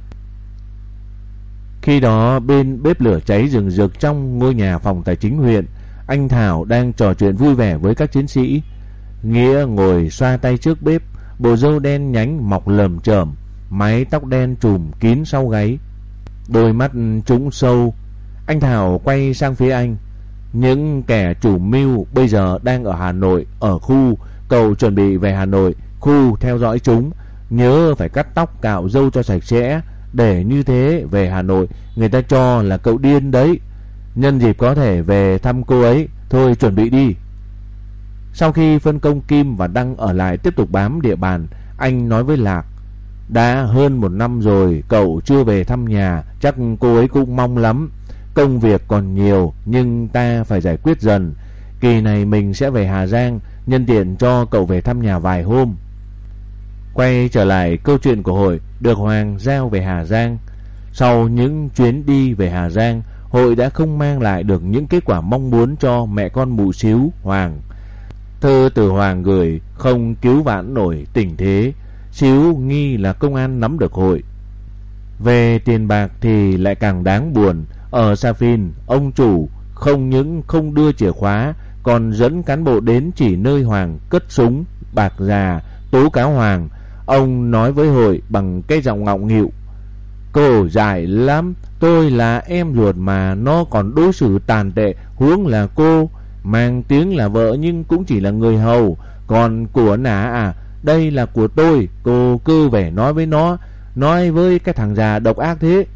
Khi đó bên bếp lửa cháy rừng rực trong ngôi nhà phòng tài chính huyện, anh Thảo đang trò chuyện vui vẻ với các chiến sĩ. Nghĩa ngồi xoa tay trước bếp, bộ râu đen nhánh mọc lởm chởm, mái tóc đen trùm kín sau gáy, đôi mắt trũng sâu. Anh Thảo quay sang phía anh, những kẻ chủ mưu bây giờ đang ở Hà Nội, ở khu, cậu chuẩn bị về Hà Nội, khu theo dõi chúng, nhớ phải cắt tóc cạo râu cho sạch sẽ, để như thế về Hà Nội người ta cho là cậu điên đấy. Nhân dịp có thể về thăm cô ấy, thôi chuẩn bị đi. Sau khi phân công Kim và Đăng ở lại tiếp tục bám địa bàn, anh nói với Lạc, đã hơn một năm rồi cậu chưa về thăm nhà, chắc cô ấy cũng mong lắm. Công việc còn nhiều nhưng ta phải giải quyết dần. Kỳ này mình sẽ về Hà Giang, nhân tiện cho cậu về thăm nhà vài hôm. Quay trở lại câu chuyện của Hội được Hoàng giao về Hà Giang. Sau những chuyến đi về Hà Giang, hội đã không mang lại được những kết quả mong muốn cho mẹ con mụ xíu Hoàng. Thư từ Hoàng gửi không cứu vãn nổi tình thế, xíu nghi là công an nắm được hội. Về tiền bạc thì lại càng đáng buồn. Ở Sa Phiên, ông chủ không những không đưa chìa khóa, còn dẫn cán bộ đến chỉ nơi Hoàng cất súng bạc già tố cáo Hoàng. Ông nói với hội bằng cái giọng ngọng nghịu: "Cô dại lắm, tôi là em ruột mà nó còn đối xử tàn tệ, huống là cô. Mang tiếng là vợ nhưng cũng chỉ là người hầu, còn của nả à, đây là của tôi. Cô cứ về nói với nó, nói với cái thằng già độc ác thế."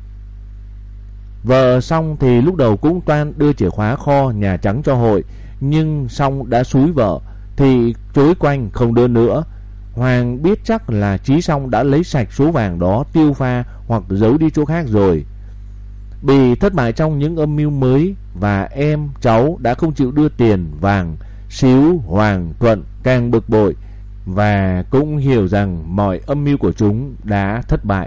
Vợ xong thì lúc đầu cũng toan đưa chìa khóa kho Nhà Trắng cho hội, nhưng xong đã xúi vợ thì chối quanh không đưa nữa. Hoàng biết chắc là Chí Song đã lấy sạch số vàng đó, tiêu pha hoặc giấu đi chỗ khác rồi. Bị thất bại trong những âm mưu mới và em cháu đã không chịu đưa tiền vàng, xíu Hoàng Thuận càng bực bội và cũng hiểu rằng mọi âm mưu của chúng đã thất bại.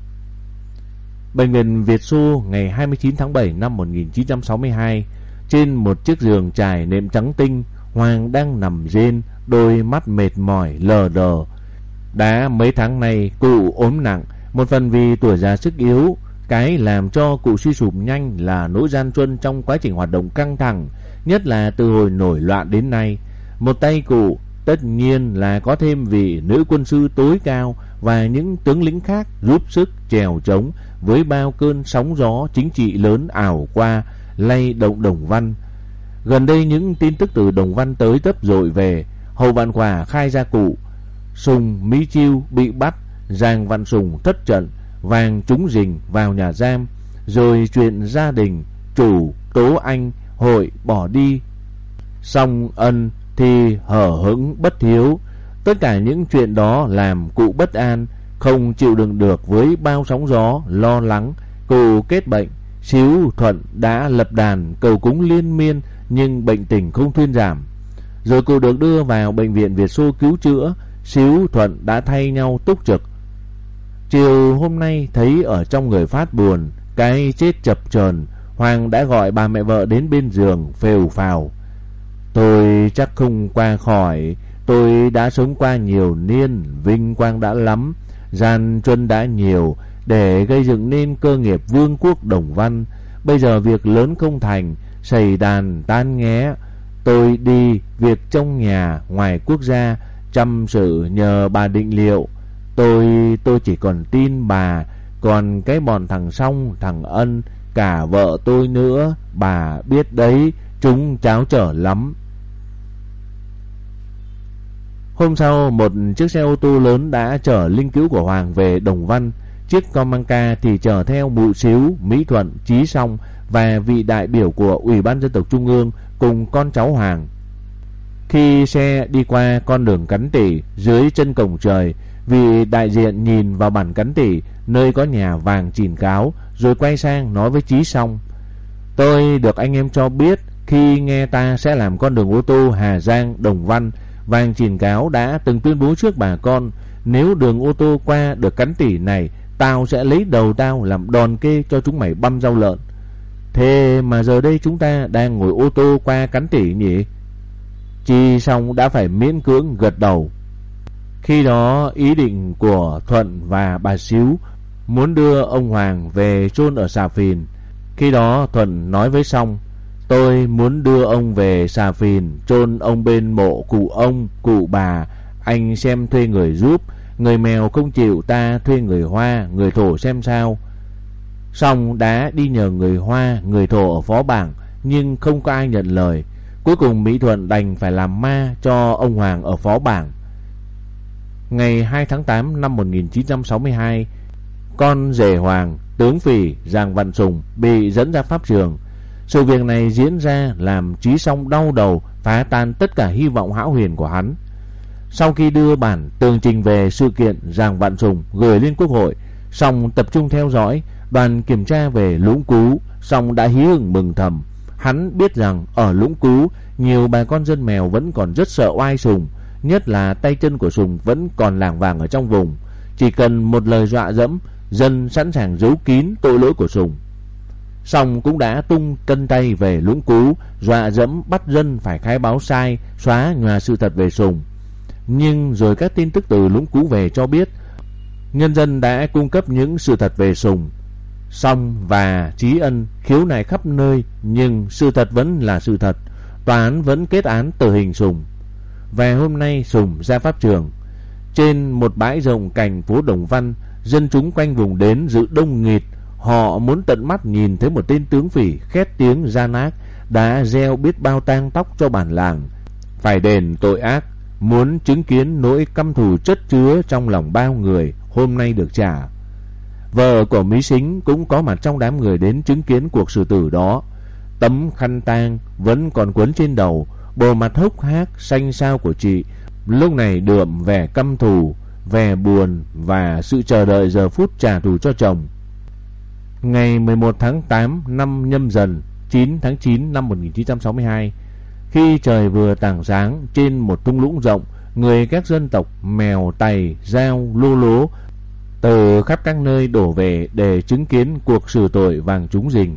Bệnh viện Việt Xô ngày hai mươi chín tháng bảy năm một nghìn chín trăm sáu mươi hai, trên một chiếc giường trải nệm trắng tinh, Hoàng đang nằm rên, đôi mắt mệt mỏi lờ đờ. Đã mấy tháng nay cụ ốm nặng, một phần vì tuổi già sức yếu. Cái làm cho cụ suy sụp nhanh là nỗi gian truân trong quá trình hoạt động căng thẳng, nhất là từ hồi nổi loạn đến nay. Một tay cụ tất nhiên là có thêm vị nữ quân sư tối cao và những tướng lĩnh khác giúp sức chèo chống với bao cơn sóng gió chính trị lớn ảo qua, lay động Đồng Văn. Gần đây những tin tức từ Đồng Văn tới tấp dội về. Hầu Vạn Quả khai ra cụ Sùng Mỹ Chiêu bị bắt, Giang Văn Sùng thất trận, Vàng trúng rình vào nhà giam, rồi chuyện gia đình chủ Tố Anh hội bỏ đi, Song Ân thì hở hững bất hiếu. Tất cả những chuyện đó làm cụ bất an, không chịu đựng được với bao sóng gió lo lắng. Cụ kết bệnh, xíu Thuận đã lập đàn cầu cúng liên miên nhưng bệnh tình không thuyên giảm. Rồi cụ được đưa vào bệnh viện Việt Xô cứu chữa. Xíu Thuận đã thay nhau túc trực. Chiều hôm nay thấy ở trong người phát buồn, cái chết chập chờn, Hoàng đã gọi bà mẹ vợ đến bên giường phều phào: "Tôi chắc không qua khỏi. Tôi đã sống qua nhiều niên, vinh quang đã lắm, gian truân đã nhiều, để gây dựng nên cơ nghiệp vương quốc Đồng Văn. Bây giờ việc lớn không thành, sầy đàn tan nghé. Tôi đi việc trong nhà ngoài quốc gia, chăm sự nhờ bà định liệu. Tôi tôi chỉ còn tin bà, còn cái bọn thằng Song, thằng Ân, cả vợ tôi nữa, bà biết đấy, chúng cháo trở lắm." Hôm sau, một chiếc xe ô tô lớn đã chở linh cữu của Hoàng về Đồng Văn. Chiếc Comanca thì chở theo mụ xíu, Mỹ Thuận, Chí Song và vị đại biểu của Ủy ban Dân tộc Trung ương cùng con cháu Hoàng. Khi xe đi qua con đường Cắn Tỉ dưới chân cổng trời, vị đại diện nhìn vào bản Cắn Tỉ nơi có nhà Vàng Chìn Cáo, rồi quay sang nói với Chí Song: "Tôi được anh em cho biết khi nghe ta sẽ làm con đường ô tô Hà Giang Đồng Văn, Vàng Chìn Cáo đã từng tuyên bố trước bà con, nếu đường ô tô qua được Cắn Tỉ này, tao sẽ lấy đầu tao làm đòn kê cho chúng mày băm rau lợn. Thế mà giờ đây chúng ta đang ngồi ô tô qua Cắn Tỉ nhỉ?" Chí Song đã phải miễn cưỡng gật đầu. Khi đó ý định của Thuận và bà xíu muốn đưa ông Hoàng về chôn ở Xà Phìn. Khi đó Thuận nói với Song: "Tôi muốn đưa ông về Xà Phìn, chôn ông bên mộ cụ ông, cụ bà. Anh xem thuê người giúp. Người Mèo không chịu, ta thuê người Hoa, người Thổ xem sao." Song đã đi nhờ người Hoa, người Thổ ở Phó Bảng, nhưng không có ai nhận lời. Cuối cùng Mỹ Thuận đành phải làm ma cho ông Hoàng ở Phó Bảng. Ngày hai tháng tám năm một nghìn chín trăm sáu mươi hai, con rể Hoàng, tướng phỉ Giang Văn Sùng bị dẫn ra pháp trường. Sự việc này diễn ra làm Chí Song đau đầu, phá tan tất cả hy vọng hão huyền của hắn. Sau khi đưa bản tường trình về sự kiện Giang Văn Sùng gửi lên Quốc hội, Song tập trung theo dõi. Đoàn kiểm tra về Lũng Cú, Song đã hí hửng mừng thầm. Hắn biết rằng ở Lũng Cú, nhiều bà con dân Mèo vẫn còn rất sợ oai Sùng, nhất là tay chân của Sùng vẫn còn lảng vảng ở trong vùng. Chỉ cần một lời dọa dẫm, dân sẵn sàng giấu kín tội lỗi của Sùng. song cũng đã tung cân tay về Lũng Cú, dọa dẫm bắt dân phải khai báo sai, xóa nhòa sự thật về Sùng. Nhưng rồi các tin tức từ Lũng Cú về cho biết nhân dân đã cung cấp những sự thật về Sùng. Song và Trí Ân khiếu nại khắp nơi, nhưng sự thật vẫn là sự thật. Tòa án vẫn kết án tử hình Sùng. Và hôm nay Sùng ra pháp trường. Trên một bãi rộng cạnh phố Đồng Văn, dân chúng quanh vùng đến dự đông nghịt. Họ muốn tận mắt nhìn thấy một tên tướng phỉ khét tiếng gian ác đã gieo biết bao tang tóc cho bản làng, phải đền tội ác, muốn chứng kiến nỗi căm thù chất chứa trong lòng bao người hôm nay được trả. Vợ của Mỹ Sính cũng có mặt trong đám người đến chứng kiến cuộc xử tử đó. Tấm khăn tang vẫn còn quấn trên đầu, bộ mặt hốc hác xanh xao của chị lúc này đượm vẻ căm thù, vẻ buồn và sự chờ đợi giờ phút trả thù cho chồng. Ngày mười một tháng tám năm Nhâm Dần, chín tháng chín năm một nghìn chín trăm sáu mươi hai, khi trời vừa tảng sáng, trên một thung lũng rộng, người các dân tộc Mèo, Tày, Dao, Lô Lố từ khắp các nơi đổ về để chứng kiến cuộc xử tội vàng trúng rình.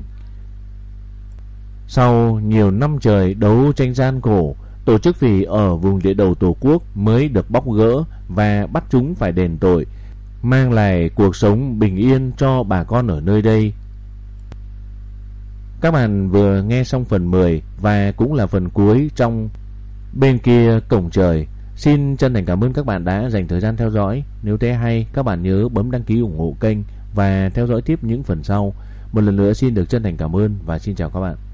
Sau nhiều năm trời đấu tranh gian khổ, tổ chức phỉ ở vùng địa đầu Tổ quốc mới được bóc gỡ và bắt chúng phải đền tội, mang lại cuộc sống bình yên cho bà con ở nơi đây. Các bạn vừa nghe xong phần mười và cũng là phần cuối trong Bên Kia Cổng Trời. Xin chân thành cảm ơn các bạn đã dành thời gian theo dõi. Nếu thấy hay, các bạn nhớ bấm đăng ký ủng hộ kênh và theo dõi tiếp những phần sau. Một lần nữa xin được chân thành cảm ơn và xin chào các bạn.